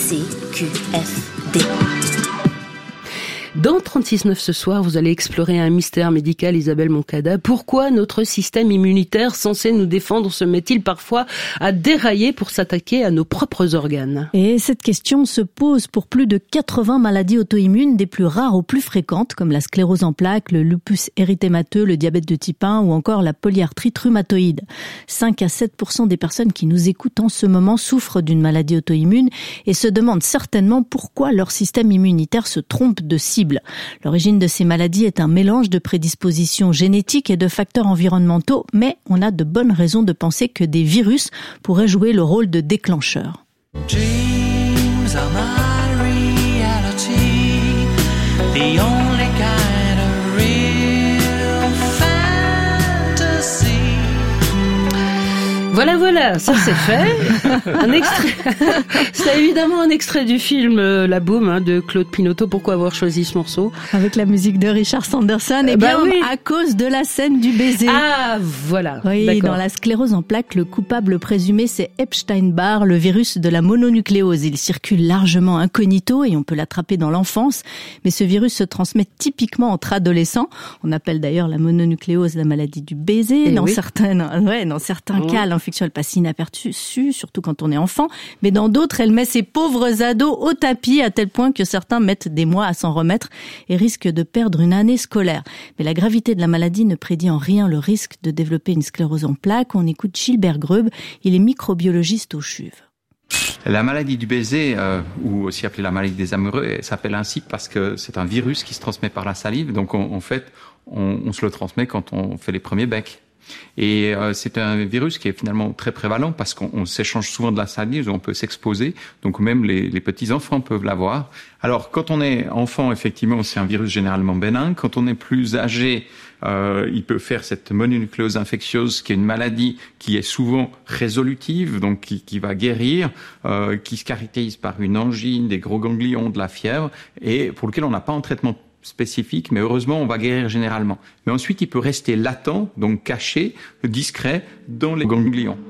CQFD. Dans 36.9 ce soir, vous allez explorer un mystère médical, Isabelle Moncada. Pourquoi notre système immunitaire censé nous défendre se met-il parfois à dérailler pour s'attaquer à nos propres organes? Et cette question se pose pour plus de 80 maladies auto-immunes, des plus rares aux plus fréquentes, comme la sclérose en plaques, le lupus érythémateux, le diabète de type 1 ou encore la polyarthrite rhumatoïde. 5 à 7% des personnes qui nous écoutent en ce moment souffrent d'une maladie auto-immune et se demandent certainement pourquoi leur système immunitaire se trompe de cible. L'origine de ces maladies est un mélange de prédispositions génétiques et de facteurs environnementaux, mais on a de bonnes raisons de penser que des virus pourraient jouer le rôle de déclencheur. Dreams are my reality, the only kind of real fantasy. Voilà, ça c'est fait. Un extrait. C'est évidemment un extrait du film La Boum de Claude Pinoteau. Pourquoi avoir choisi ce morceau? Avec la musique de Richard Sanderson. Et bien oui, à cause de la scène du baiser. Ah, voilà. Oui, d'accord. Dans la sclérose en plaques, le coupable présumé c'est Epstein-Barr, le virus de la mononucléose. Il circule largement incognito et on peut l'attraper dans l'enfance. Mais ce virus se transmet typiquement entre adolescents. On appelle d'ailleurs la mononucléose la maladie du baiser. Dans certains cas, l'infection elle passe inaperçue, surtout quand on est enfant, mais dans d'autres, elle met ces pauvres ados au tapis à tel point que certains mettent des mois à s'en remettre et risquent de perdre une année scolaire. Mais la gravité de la maladie ne prédit en rien le risque de développer une sclérose en plaques. On écoute Gilbert Grub, il est microbiologiste au CHUV. La maladie du baiser, ou aussi appelée la maladie des amoureux, elle s'appelle ainsi parce que c'est un virus qui se transmet par la salive. Donc en fait, on se le transmet quand on fait les premiers becs. Et c'est un virus qui est finalement très prévalent parce qu'on s'échange souvent de la salive, on peut s'exposer, donc même les petits enfants peuvent l'avoir. Alors quand on est enfant, effectivement, c'est un virus généralement bénin. Quand on est plus âgé, il peut faire cette mononucléose infectieuse, qui est une maladie qui est souvent résolutive, donc qui va guérir, qui se caractérise par une angine, des gros ganglions, de la fièvre, et pour lequel on n'a pas un traitement spécifique, mais heureusement, on va guérir généralement. Mais ensuite, il peut rester latent, donc caché, discret, dans les ganglions.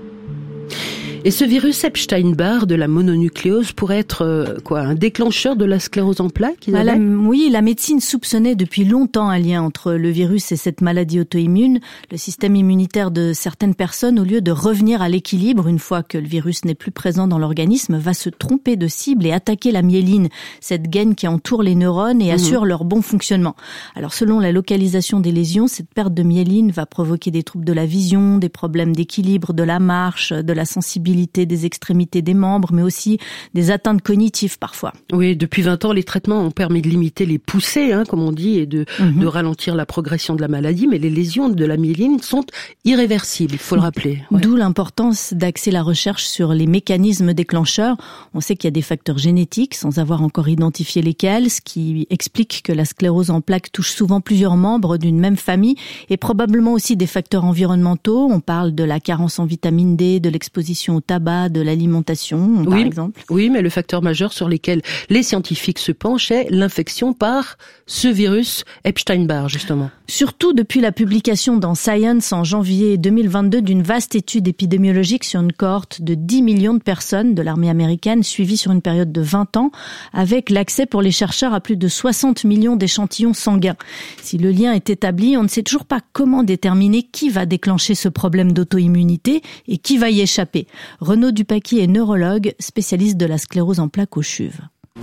Et ce virus Epstein-Barr de la mononucléose pourrait être un déclencheur de la sclérose en plaques, Oui, la médecine soupçonnait depuis longtemps un lien entre le virus et cette maladie auto-immune. Le système immunitaire de certaines personnes, au lieu de revenir à l'équilibre une fois que le virus n'est plus présent dans l'organisme, va se tromper de cible et attaquer la myéline, cette gaine qui entoure les neurones et assure leur bon fonctionnement. Alors selon la localisation des lésions, cette perte de myéline va provoquer des troubles de la vision, des problèmes d'équilibre, de la marche, de la sensibilité des extrémités des membres, mais aussi des atteintes cognitives parfois. Oui, depuis 20 ans, les traitements ont permis de limiter les poussées, comme on dit, et de ralentir la progression de la maladie, mais les lésions de la myéline sont irréversibles, il faut le rappeler. Ouais. D'où l'importance d'axer la recherche sur les mécanismes déclencheurs. On sait qu'il y a des facteurs génétiques, sans avoir encore identifié lesquels, ce qui explique que la sclérose en plaques touche souvent plusieurs membres d'une même famille, et probablement aussi des facteurs environnementaux. On parle de la carence en vitamine D, de l'exposition au tabac, de l'alimentation, par exemple. Oui, mais le facteur majeur sur lequel les scientifiques se penchent est l'infection par ce virus Epstein-Barr, justement. Surtout depuis la publication dans Science en janvier 2022 d'une vaste étude épidémiologique sur une cohorte de 10 millions de personnes de l'armée américaine suivie sur une période de 20 ans, avec l'accès pour les chercheurs à plus de 60 millions d'échantillons sanguins. Si le lien est établi, on ne sait toujours pas comment déterminer qui va déclencher ce problème d'auto-immunité et qui va y échapper. Renaud Dupaky est neurologue, spécialiste de la sclérose en plaques aux CHUV.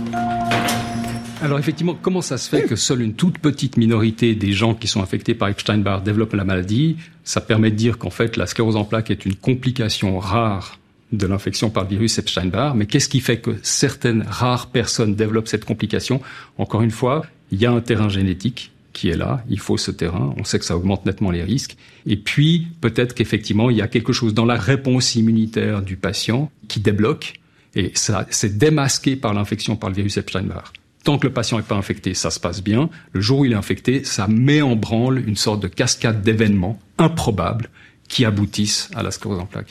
Alors effectivement, comment ça se fait que seule une toute petite minorité des gens qui sont infectés par Epstein-Barr développent la maladie? Ça permet de dire qu'en fait, la sclérose en plaques est une complication rare de l'infection par le virus Epstein-Barr. Mais qu'est-ce qui fait que certaines rares personnes développent cette complication? Encore une fois, il y a un terrain génétique qui est là, il faut ce terrain, on sait que ça augmente nettement les risques. Et puis, peut-être qu'effectivement, il y a quelque chose dans la réponse immunitaire du patient qui débloque, et ça, c'est démasqué par l'infection par le virus Epstein-Barr. Tant que le patient n'est pas infecté, ça se passe bien. Le jour où il est infecté, ça met en branle une sorte de cascade d'événements improbables qui aboutissent à la sclérose en plaques.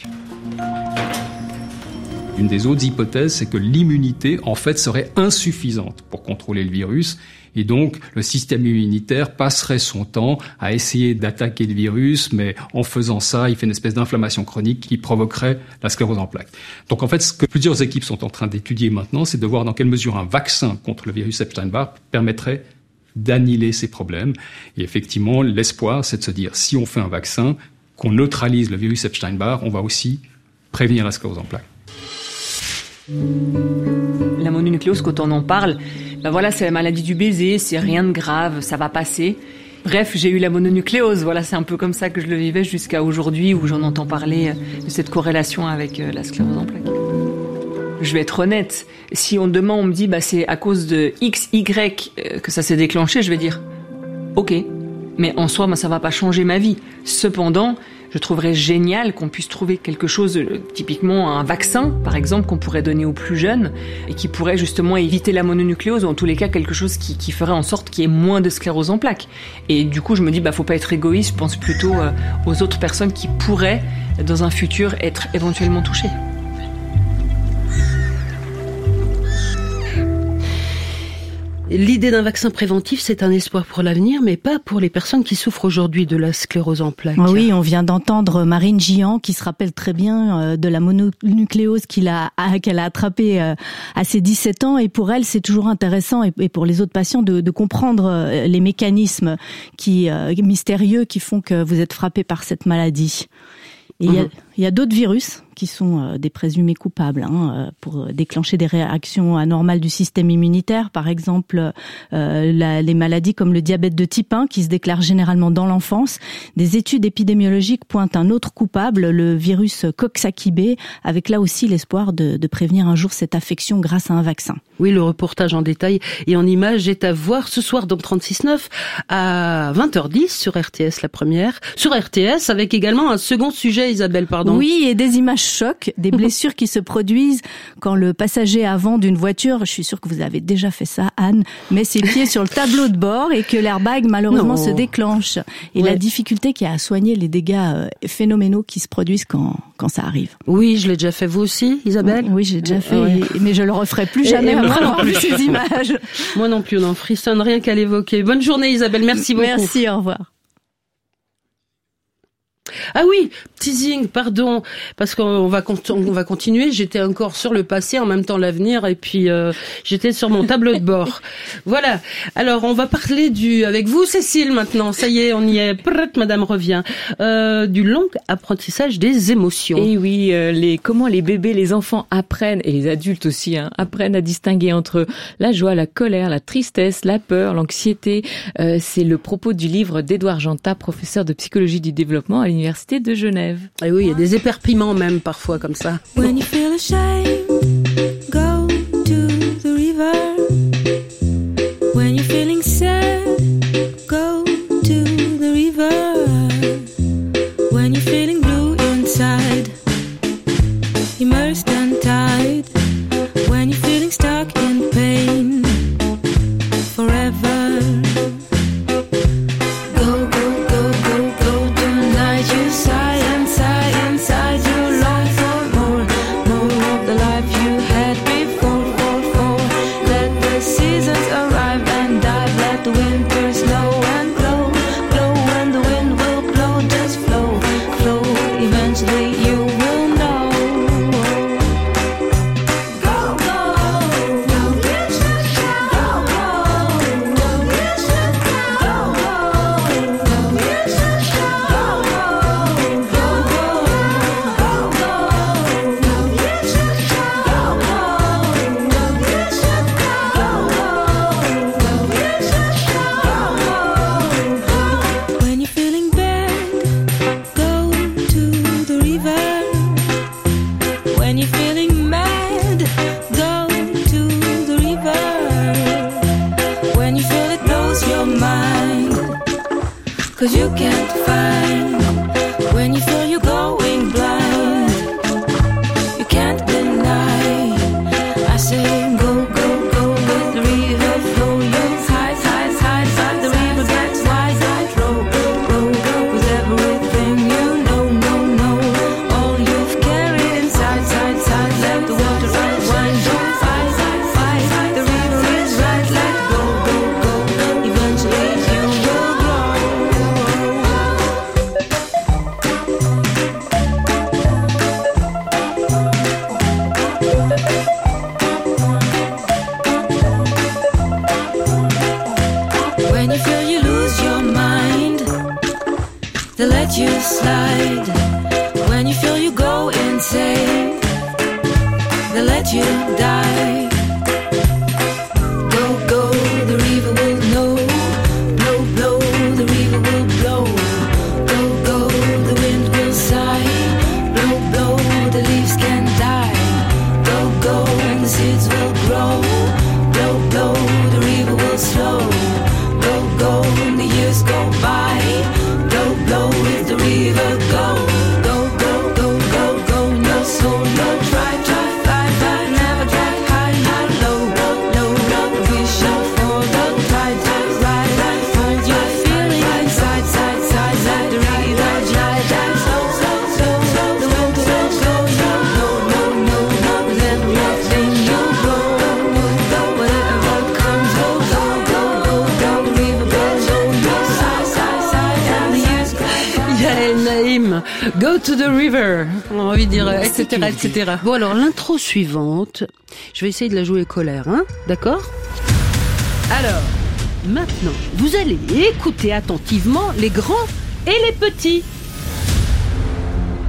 Une des autres hypothèses, c'est que l'immunité, en fait, serait insuffisante pour contrôler le virus. Et donc, le système immunitaire passerait son temps à essayer d'attaquer le virus, mais en faisant ça, il fait une espèce d'inflammation chronique qui provoquerait la sclérose en plaques. Donc, en fait, ce que plusieurs équipes sont en train d'étudier maintenant, c'est de voir dans quelle mesure un vaccin contre le virus Epstein-Barr permettrait d'annihiler ces problèmes. Et effectivement, l'espoir, c'est de se dire, si on fait un vaccin, qu'on neutralise le virus Epstein-Barr, on va aussi prévenir la sclérose en plaques. La mononucléose, quand on en parle, voilà, c'est la maladie du baiser, c'est rien de grave, ça va passer. Bref, j'ai eu la mononucléose, voilà, c'est un peu comme ça que je le vivais jusqu'à aujourd'hui où j'en entends parler de cette corrélation avec la sclérose en plaques. Je vais être honnête, si demain on me dit c'est à cause de X, Y que ça s'est déclenché, je vais dire ok, mais en soi, ça va pas changer ma vie. Cependant, je trouverais génial qu'on puisse trouver quelque chose, typiquement un vaccin, par exemple, qu'on pourrait donner aux plus jeunes et qui pourrait justement éviter la mononucléose ou en tous les cas quelque chose qui ferait en sorte qu'il y ait moins de sclérose en plaques. Et du coup, je me dis, faut pas être égoïste, je pense plutôt aux autres personnes qui pourraient, dans un futur, être éventuellement touchées. L'idée d'un vaccin préventif, c'est un espoir pour l'avenir, mais pas pour les personnes qui souffrent aujourd'hui de la sclérose en plaques. Oui, on vient d'entendre Marine Gian, qui se rappelle très bien de la mononucléose qu'elle a attrapée à ses 17 ans. Et pour elle, c'est toujours intéressant, et pour les autres patients, de comprendre les mécanismes mystérieux qui font que vous êtes frappé par cette maladie. Et il y a d'autres virus qui sont des présumés coupables pour déclencher des réactions anormales du système immunitaire, par exemple les maladies comme le diabète de type 1 qui se déclare généralement dans l'enfance. Des études épidémiologiques pointent un autre coupable, le virus Coxsackie-B, avec là aussi l'espoir de prévenir un jour cette affection grâce à un vaccin. Oui, le reportage en détail et en images est à voir ce soir dans 36.9 à 20h10 sur RTS la première. Sur RTS avec également un second sujet, Isabelle, pardon. Oui, et des images chocs, des blessures qui se produisent quand le passager avant d'une voiture, je suis sûre que vous avez déjà fait ça, Anne, met ses pieds sur le tableau de bord et que l'airbag malheureusement se déclenche. Et la difficulté qu'il y a à soigner les dégâts phénoménaux qui se produisent quand ça arrive. Oui, je l'ai déjà fait. Vous aussi, Isabelle? Oui, j'ai déjà fait, mais je le referai plus jamais. Moi non plus ces images. Moi non plus, on en frissonne rien qu'à l'évoquer. Bonne journée Isabelle, merci beaucoup. Merci, au revoir. Ah oui, teasing, pardon, parce qu'on va continuer. J'étais encore sur le passé, en même temps l'avenir, et puis j'étais sur mon tableau de bord. Voilà. Alors on va parler avec vous, Cécile, maintenant. Ça y est, on y est. Prête, Madame revient. Du long apprentissage des émotions. Et oui, comment les bébés, les enfants apprennent, et les adultes aussi, apprennent à distinguer entre la joie, la colère, la tristesse, la peur, l'anxiété. C'est le propos du livre d'Édouard Janta, professeur de psychologie du développement à l'Université de Genève. Et oui, il y a des éperpillements même parfois comme ça. When you feel ashamed, go to the river. When you're feeling sad, go to the river. When you're feeling blue inside, immersed and tied. When you're feeling stuck in pain, forever. Cause you can't find when you feel you're going blind. You can't deny. I say go, go, go with the river flow. You hide, hide, hide, hide. The river gets wide, wide, row, row, row. With everything you know, know. All you've carried inside, side, side. Let the water run, wind, don't fight, fight, fight. The river is right, let go, go, go. Eventually you will grow. When you feel you lose your mind, they let you slide. When you feel you go insane, they let you die. Go, go, the river will know. Blow, blow, the river will blow. Go, go, the wind will sigh. Blow, blow, the leaves can die. Go, go, the seeds will grow. Blow, blow, the river will slow. Go, go, the years go by. Blow, blow, if the river go. Go, go, go, go, go, no soul, no try, try, fly, fly, never get high, high, low, low, low, low. We shall fall, the tide, tide, ride, ride, find your feeling inside, side, side, side. The river, die, die, slow, slow, slow, slow. The wind will go, no, no, no, no, no. With everything you go, go, whatever comes, go, go, go, go, go. The river goes, oh, no, side, side, side, and the years go by. Yael Naïm, Go to the river, on a envie de dire, etc., etc. Bon alors, l'intro suivante, je vais essayer de la jouer colère, hein, d'accord? Alors, maintenant, vous allez écouter attentivement les grands et les petits.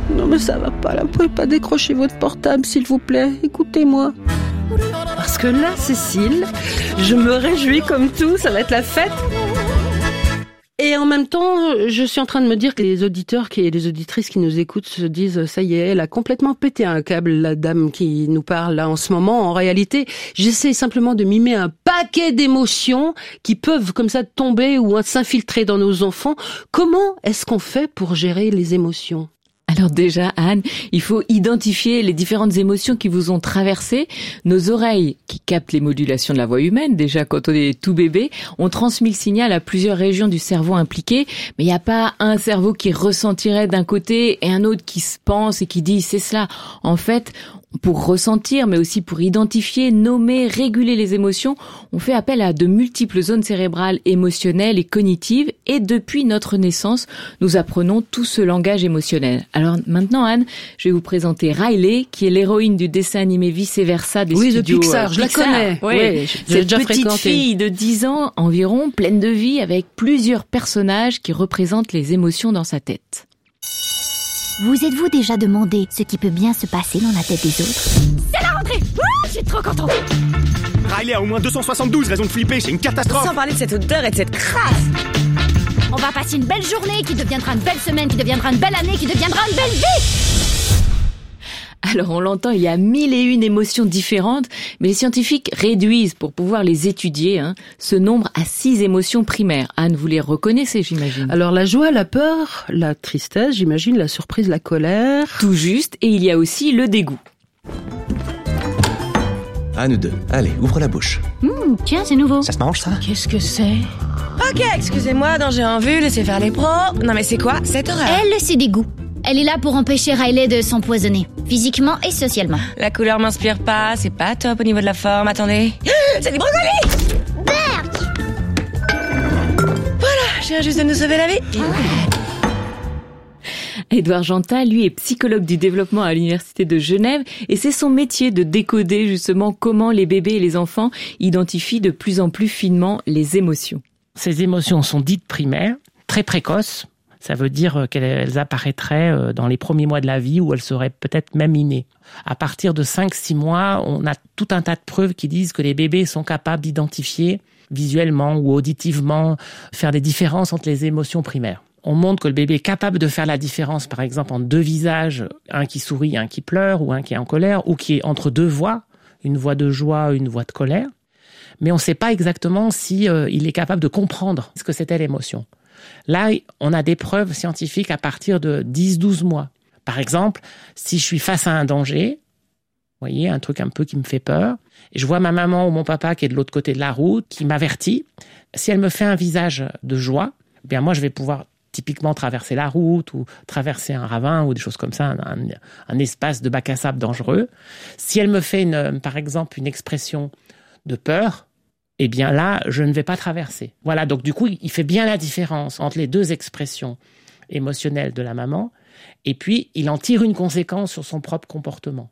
Non mais ça va pas, là, vous pouvez pas décrocher votre portable s'il vous plaît, écoutez-moi. Parce que là, Cécile, je me réjouis comme tout, ça va être la fête. Et en même temps, je suis en train de me dire que les auditeurs et les auditrices qui nous écoutent se disent, ça y est, elle a complètement pété un câble, la dame qui nous parle là en ce moment. En réalité, j'essaie simplement de mimer un paquet d'émotions qui peuvent comme ça tomber ou s'infiltrer dans nos enfants. Comment est-ce qu'on fait pour gérer les émotions ? Alors déjà, Anne, il faut identifier les différentes émotions qui vous ont traversé. Nos oreilles, qui captent les modulations de la voix humaine, déjà quand on est tout bébé, ont transmis le signal à plusieurs régions du cerveau impliquées, mais il n'y a pas un cerveau qui ressentirait d'un côté et un autre qui se pense et qui dit c'est cela. En fait, pour ressentir, mais aussi pour identifier, nommer, réguler les émotions, on fait appel à de multiples zones cérébrales émotionnelles et cognitives, et depuis notre naissance, nous apprenons tout ce langage émotionnel. Alors maintenant, Anne, je vais vous présenter Riley, qui est l'héroïne du dessin animé Vice Versa des studios de Pixar. Je la connais. Oui, j'ai déjà petite fréquenté. Fille de 10 ans environ, pleine de vie, avec plusieurs personnages qui représentent les émotions dans sa tête. Vous êtes-vous déjà demandé ce qui peut bien se passer dans la tête des autres ? C'est la rentrée. Je suis trop contente. Riley a au moins 272 raisons de flipper, c'est une catastrophe. Sans parler de cette odeur et de cette crasse. On va passer une belle journée qui deviendra une belle semaine, qui deviendra une belle année, qui deviendra une belle vie. Alors on l'entend, il y a 1001 émotions différentes, mais les scientifiques réduisent pour pouvoir les étudier ce nombre à 6 émotions primaires. Anne, vous les reconnaissez, j'imagine. Alors la joie, la peur, la tristesse, j'imagine, la surprise, la colère. Tout juste, et il y a aussi le dégoût. À nous deux. Allez, ouvre la bouche. Tiens, c'est nouveau. Ça se mange, ça ? Qu'est-ce que c'est ? Ok, excusez-moi, danger en vue, laissez faire les pros. Non mais c'est quoi cette horreur ? Elle, c'est des goûts. Elle est là pour empêcher Riley de s'empoisonner, physiquement et socialement. La couleur m'inspire pas, c'est pas top au niveau de la forme, attendez. C'est des brocolis ! Berk ! Voilà, je viens juste de nous sauver la vie. Édouard Jeantat, lui, est psychologue du développement à l'Université de Genève et c'est son métier de décoder justement comment les bébés et les enfants identifient de plus en plus finement les émotions. Ces émotions sont dites primaires, très précoces. Ça veut dire qu'elles apparaîtraient dans les premiers mois de la vie ou elles seraient peut-être même innées. À partir de 5-6 mois, on a tout un tas de preuves qui disent que les bébés sont capables d'identifier visuellement ou auditivement, faire des différences entre les émotions primaires. On montre que le bébé est capable de faire la différence, par exemple, entre deux visages, un qui sourit, un qui pleure, ou un qui est en colère, ou qui est entre deux voix, une voix de joie, une voix de colère. Mais on ne sait pas exactement si il est capable de comprendre ce que c'était l'émotion. Là, on a des preuves scientifiques à partir de 10-12 mois. Par exemple, si je suis face à un danger, vous voyez, un truc un peu qui me fait peur, et je vois ma maman ou mon papa qui est de l'autre côté de la route, qui m'avertit, si elle me fait un visage de joie, eh bien moi je vais pouvoir typiquement traverser la route ou traverser un ravin ou des choses comme ça, un espace de bac à sable dangereux. Si elle me fait par exemple une expression de peur, eh bien là, je ne vais pas traverser. Voilà, donc du coup, il fait bien la différence entre les deux expressions émotionnelles de la maman, et puis il en tire une conséquence sur son propre comportement.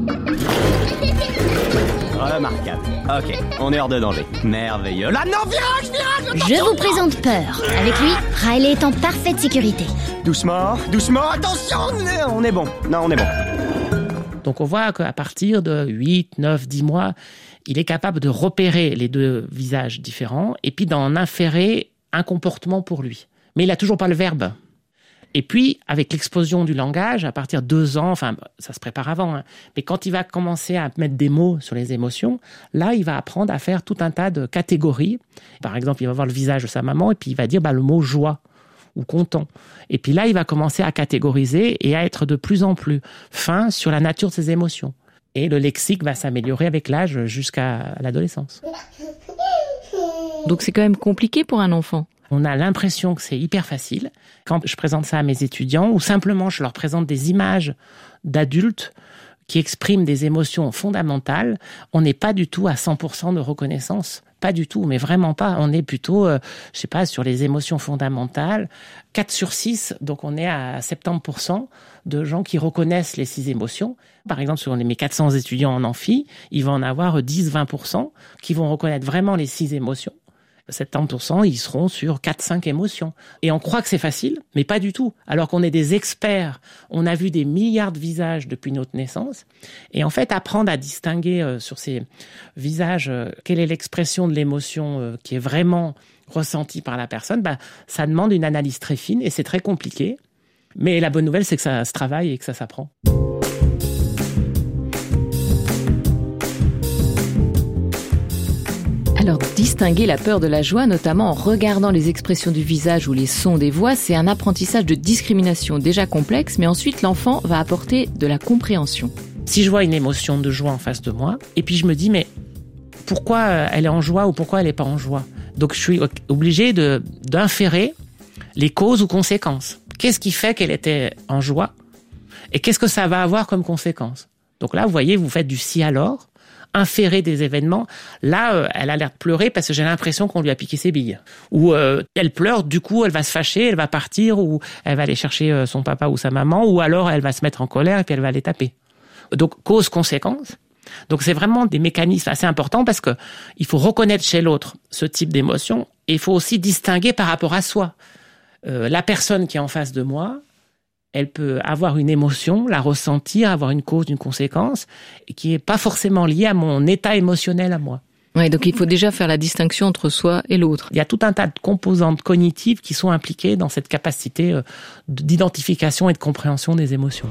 Remarquable. Ok, on est hors de danger. Merveilleux. Là, non, virage. Je vous présente Peur. Avec lui, Riley est en parfaite sécurité. Doucement, attention, on est bon. Non, on est bon. Donc on voit qu'à partir de 8, 9, 10 mois, il est capable de repérer les deux visages différents et puis d'en inférer un comportement pour lui. Mais il n'a toujours pas le verbe. Et puis, avec l'explosion du langage, à partir de 2 ans, enfin, ça se prépare avant, mais quand il va commencer à mettre des mots sur les émotions, là, il va apprendre à faire tout un tas de catégories. Par exemple, il va voir le visage de sa maman et puis il va dire le mot joie ou content. Et puis là, il va commencer à catégoriser et à être de plus en plus fin sur la nature de ses émotions. Et le lexique va s'améliorer avec l'âge jusqu'à l'adolescence. Donc c'est quand même compliqué pour un enfant. On a l'impression que c'est hyper facile. Quand je présente ça à mes étudiants, ou simplement je leur présente des images d'adultes qui expriment des émotions fondamentales, on n'est pas du tout à 100% de reconnaissance. Pas du tout, mais vraiment pas. On est plutôt, sur les émotions fondamentales. 4 sur 6, donc on est à 70% de gens qui reconnaissent les 6 émotions. Par exemple, sur mes 400 étudiants en amphi, il va en avoir 10-20% qui vont reconnaître vraiment les 6 émotions. 70%, ils seront sur 4-5 émotions. Et on croit que c'est facile, mais pas du tout. Alors qu'on est des experts, on a vu des milliards de visages depuis notre naissance. Et en fait, apprendre à distinguer sur ces visages quelle est l'expression de l'émotion qui est vraiment ressentie par la personne, ça demande une analyse très fine et c'est très compliqué. Mais la bonne nouvelle, c'est que ça se travaille et que ça s'apprend. Alors, distinguer la peur de la joie, notamment en regardant les expressions du visage ou les sons des voix, c'est un apprentissage de discrimination déjà complexe, mais ensuite l'enfant va apporter de la compréhension. Si je vois une émotion de joie en face de moi, et puis je me dis, mais pourquoi elle est en joie ou pourquoi elle n'est pas en joie ? Donc je suis obligé d'inférer les causes ou conséquences. Qu'est-ce qui fait qu'elle était en joie ? Et qu'est-ce que ça va avoir comme conséquence ? Donc là, vous voyez, vous faites du si alors, inférer des événements. Là, elle a l'air de pleurer parce que j'ai l'impression qu'on lui a piqué ses billes. Ou elle pleure, du coup, elle va se fâcher, elle va partir, ou elle va aller chercher son papa ou sa maman, ou alors elle va se mettre en colère et puis elle va les taper. Donc, cause-conséquence. Donc, c'est vraiment des mécanismes assez importants parce que il faut reconnaître chez l'autre ce type d'émotion et il faut aussi distinguer par rapport à soi. La personne qui est en face de moi, elle peut avoir une émotion, la ressentir, avoir une cause, une conséquence, qui n'est pas forcément liée à mon état émotionnel à moi. Ouais, donc il faut déjà faire la distinction entre soi et l'autre. Il y a tout un tas de composantes cognitives qui sont impliquées dans cette capacité d'identification et de compréhension des émotions.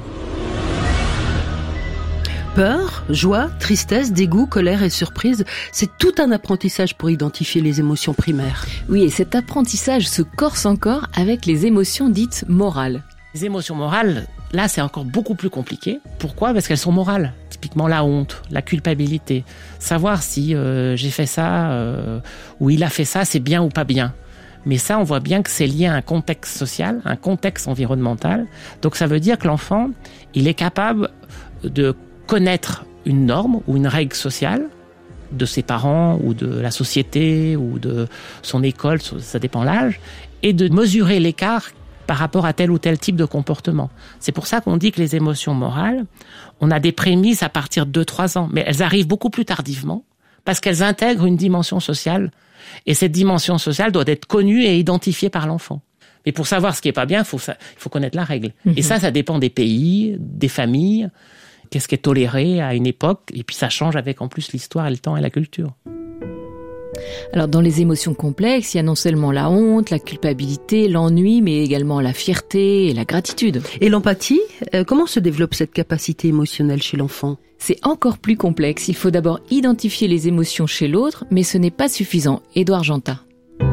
Peur, joie, tristesse, dégoût, colère et surprise, c'est tout un apprentissage pour identifier les émotions primaires. Oui, et cet apprentissage se corse encore avec les émotions dites morales. Les émotions morales, là, c'est encore beaucoup plus compliqué. Pourquoi ? Parce qu'elles sont morales. Typiquement la honte, la culpabilité. Savoir si j'ai fait ça ou il a fait ça, c'est bien ou pas bien. Mais ça, on voit bien que c'est lié à un contexte social, un contexte environnemental. Donc ça veut dire que l'enfant, il est capable de connaître une norme ou une règle sociale de ses parents ou de la société ou de son école, ça dépend l'âge, et de mesurer l'écart par rapport à tel ou tel type de comportement. C'est pour ça qu'on dit que les émotions morales, on a des prémices à partir de 2-3 ans, mais elles arrivent beaucoup plus tardivement parce qu'elles intègrent une dimension sociale et cette dimension sociale doit être connue et identifiée par l'enfant. Mais pour savoir ce qui est pas bien, il faut connaître la règle. Et ça dépend des pays, des familles, qu'est-ce qui est toléré à une époque, et puis ça change avec en plus l'histoire et le temps et la culture. Alors dans les émotions complexes, il y a non seulement la honte, la culpabilité, l'ennui, mais également la fierté et la gratitude. Et l'empathie, comment se développe cette capacité émotionnelle chez l'enfant ? C'est encore plus complexe. Il faut d'abord identifier les émotions chez l'autre, mais ce n'est pas suffisant. Édouard Janta.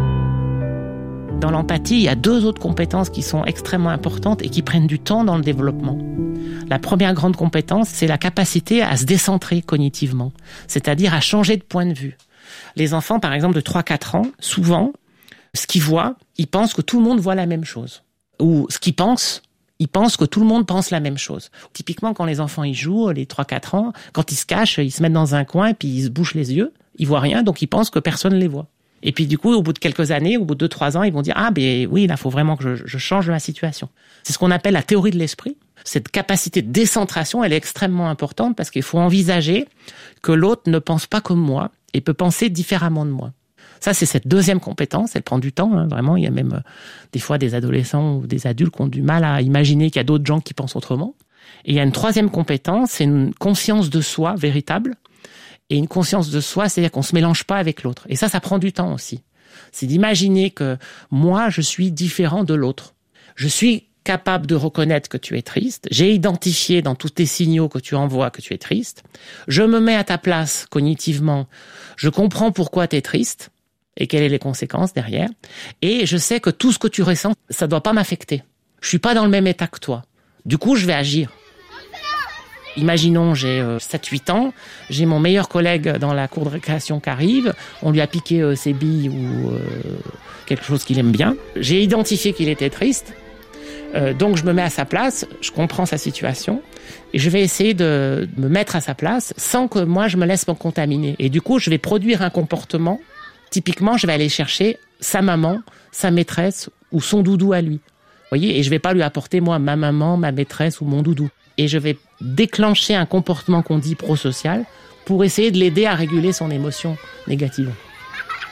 Dans l'empathie, il y a 2 autres compétences qui sont extrêmement importantes et qui prennent du temps dans le développement. La première grande compétence, c'est la capacité à se décentrer cognitivement, c'est-à-dire à changer de point de vue. Les enfants, par exemple, de 3-4 ans, souvent, ce qu'ils voient, ils pensent que tout le monde voit la même chose. Ou ce qu'ils pensent, ils pensent que tout le monde pense la même chose. Typiquement, quand les enfants ils jouent, les 3-4 ans, quand ils se cachent, ils se mettent dans un coin et puis ils se bouchent les yeux, ils voient rien, donc ils pensent que personne ne les voit. Et puis du coup, au bout de quelques années, au bout de 2-3 ans, ils vont dire « Ah, ben oui, là, il faut vraiment que je change ma situation ». C'est ce qu'on appelle la théorie de l'esprit. Cette capacité de décentration, elle est extrêmement importante parce qu'il faut envisager que l'autre ne pense pas comme moi et peut penser différemment de moi. Ça, c'est cette deuxième compétence. Elle prend du temps, vraiment. Il y a même des fois des adolescents ou des adultes qui ont du mal à imaginer qu'il y a d'autres gens qui pensent autrement. Et il y a une troisième compétence, c'est une conscience de soi véritable. Et une conscience de soi, c'est-à-dire qu'on se mélange pas avec l'autre. Et ça prend du temps aussi. C'est d'imaginer que moi, je suis différent de l'autre. Je suis capable de reconnaître que tu es triste. J'ai identifié dans tous tes signaux que tu envoies que tu es triste. Je me mets à ta place cognitivement. Je comprends pourquoi tu es triste et quelles sont les conséquences derrière. Et je sais que tout ce que tu ressens, ça doit pas m'affecter. Je suis pas dans le même état que toi. Du coup, je vais agir. Imaginons, j'ai 7-8 ans, j'ai mon meilleur collègue dans la cour de récréation qui arrive, on lui a piqué ses billes ou quelque chose qu'il aime bien. J'ai identifié qu'il était triste, donc je me mets à sa place, je comprends sa situation, et je vais essayer de me mettre à sa place sans que moi je me laisse me contaminer. Et du coup, je vais produire un comportement, typiquement, je vais aller chercher sa maman, sa maîtresse ou son doudou à lui. Vous voyez, et je vais pas lui apporter, moi, ma maman, ma maîtresse ou mon doudou. Et je vais déclencher un comportement qu'on dit prosocial pour essayer de l'aider à réguler son émotion négative.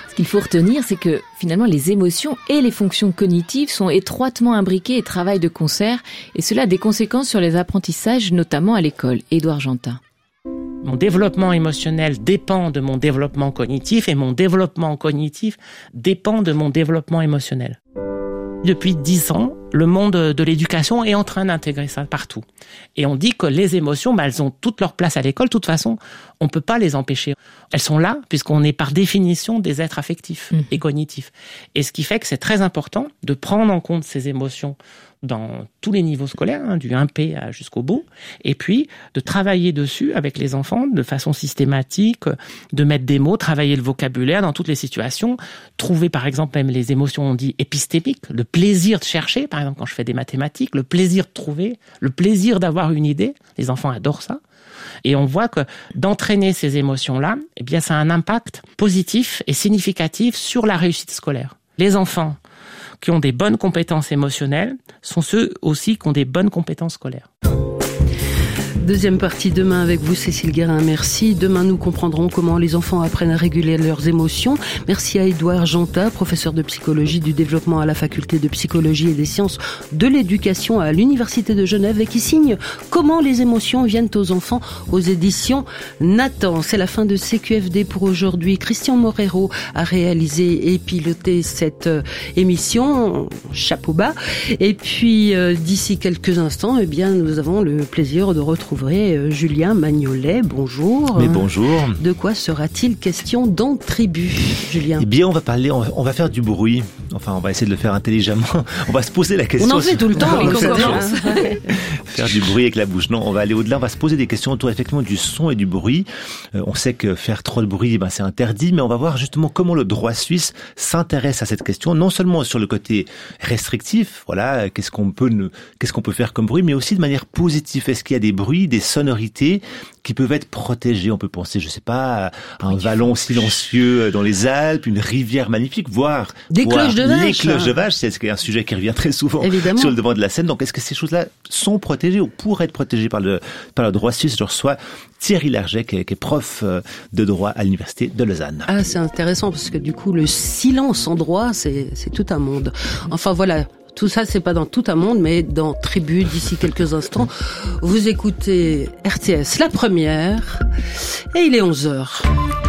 Ce qu'il faut retenir, c'est que finalement les émotions et les fonctions cognitives sont étroitement imbriquées et travaillent de concert, et cela a des conséquences sur les apprentissages, notamment à l'école. Édouard Jeantat. Mon développement émotionnel dépend de mon développement cognitif et mon développement cognitif dépend de mon développement émotionnel. Depuis 10 ans, le monde de l'éducation est en train d'intégrer ça partout. Et on dit que les émotions, elles ont toute leur place à l'école. De toute façon, on ne peut pas les empêcher. Elles sont là puisqu'on est par définition des êtres affectifs et cognitifs. Et ce qui fait que c'est très important de prendre en compte ces émotions dans tous les niveaux scolaires, du 1P jusqu'au bout, et puis de travailler dessus avec les enfants de façon systématique, de mettre des mots, travailler le vocabulaire dans toutes les situations, trouver par exemple même les émotions, on dit épistémiques, le plaisir de chercher, par exemple quand je fais des mathématiques, le plaisir de trouver, le plaisir d'avoir une idée, les enfants adorent ça. Et on voit que d'entraîner ces émotions-là, eh bien, ça a un impact positif et significatif sur la réussite scolaire. Les enfants qui ont des bonnes compétences émotionnelles sont ceux aussi qui ont des bonnes compétences scolaires. Deuxième partie demain avec vous, Cécile Guérin, merci. Demain, nous comprendrons comment les enfants apprennent à réguler leurs émotions. Merci à Édouard Jeantat, professeur de psychologie du développement à la faculté de psychologie et des sciences de l'éducation à l'Université de Genève et qui signe Comment les émotions viennent aux enfants aux éditions Nathan. C'est la fin de CQFD pour aujourd'hui. Christian Morero a réalisé et piloté cette émission. Chapeau bas. Et puis, d'ici quelques instants, eh bien, nous avons le plaisir de retrouver Julien Magnolet. Bonjour. Mais bonjour. De quoi sera-t-il question dans Tribu, Julien? Eh bien, on va faire du bruit. Enfin, on va essayer de le faire intelligemment. On va se poser la question. On en fait tout le temps. Faire du bruit avec la bouche. Non, on va aller au-delà. On va se poser des questions autour effectivement du son et du bruit. On sait que faire trop de bruit, c'est interdit, mais on va voir justement comment le droit suisse s'intéresse à cette question, non seulement sur le côté restrictif, voilà, qu'est-ce qu'on peut faire comme bruit, mais aussi de manière positive. Est-ce qu'il y a des bruits, des sonorités qui peuvent être protégées? On peut penser, je sais pas, à un vallon silencieux dans les Alpes, une rivière magnifique, voire des cloches de vache. Les cloches de vache, c'est un sujet qui revient très souvent évidemment sur le devant de la scène. Donc, est-ce que ces choses-là sont protégées ou pourraient être protégées par le droit suisse? Je reçois Thierry Larget, qui est prof de droit à l'université de Lausanne. Ah, c'est intéressant parce que du coup, le silence en droit, c'est tout un monde. Enfin, voilà. Tout ça, c'est pas dans tout un monde, mais dans Tribu, d'ici quelques instants. Vous écoutez RTS, la première, et il est 11h.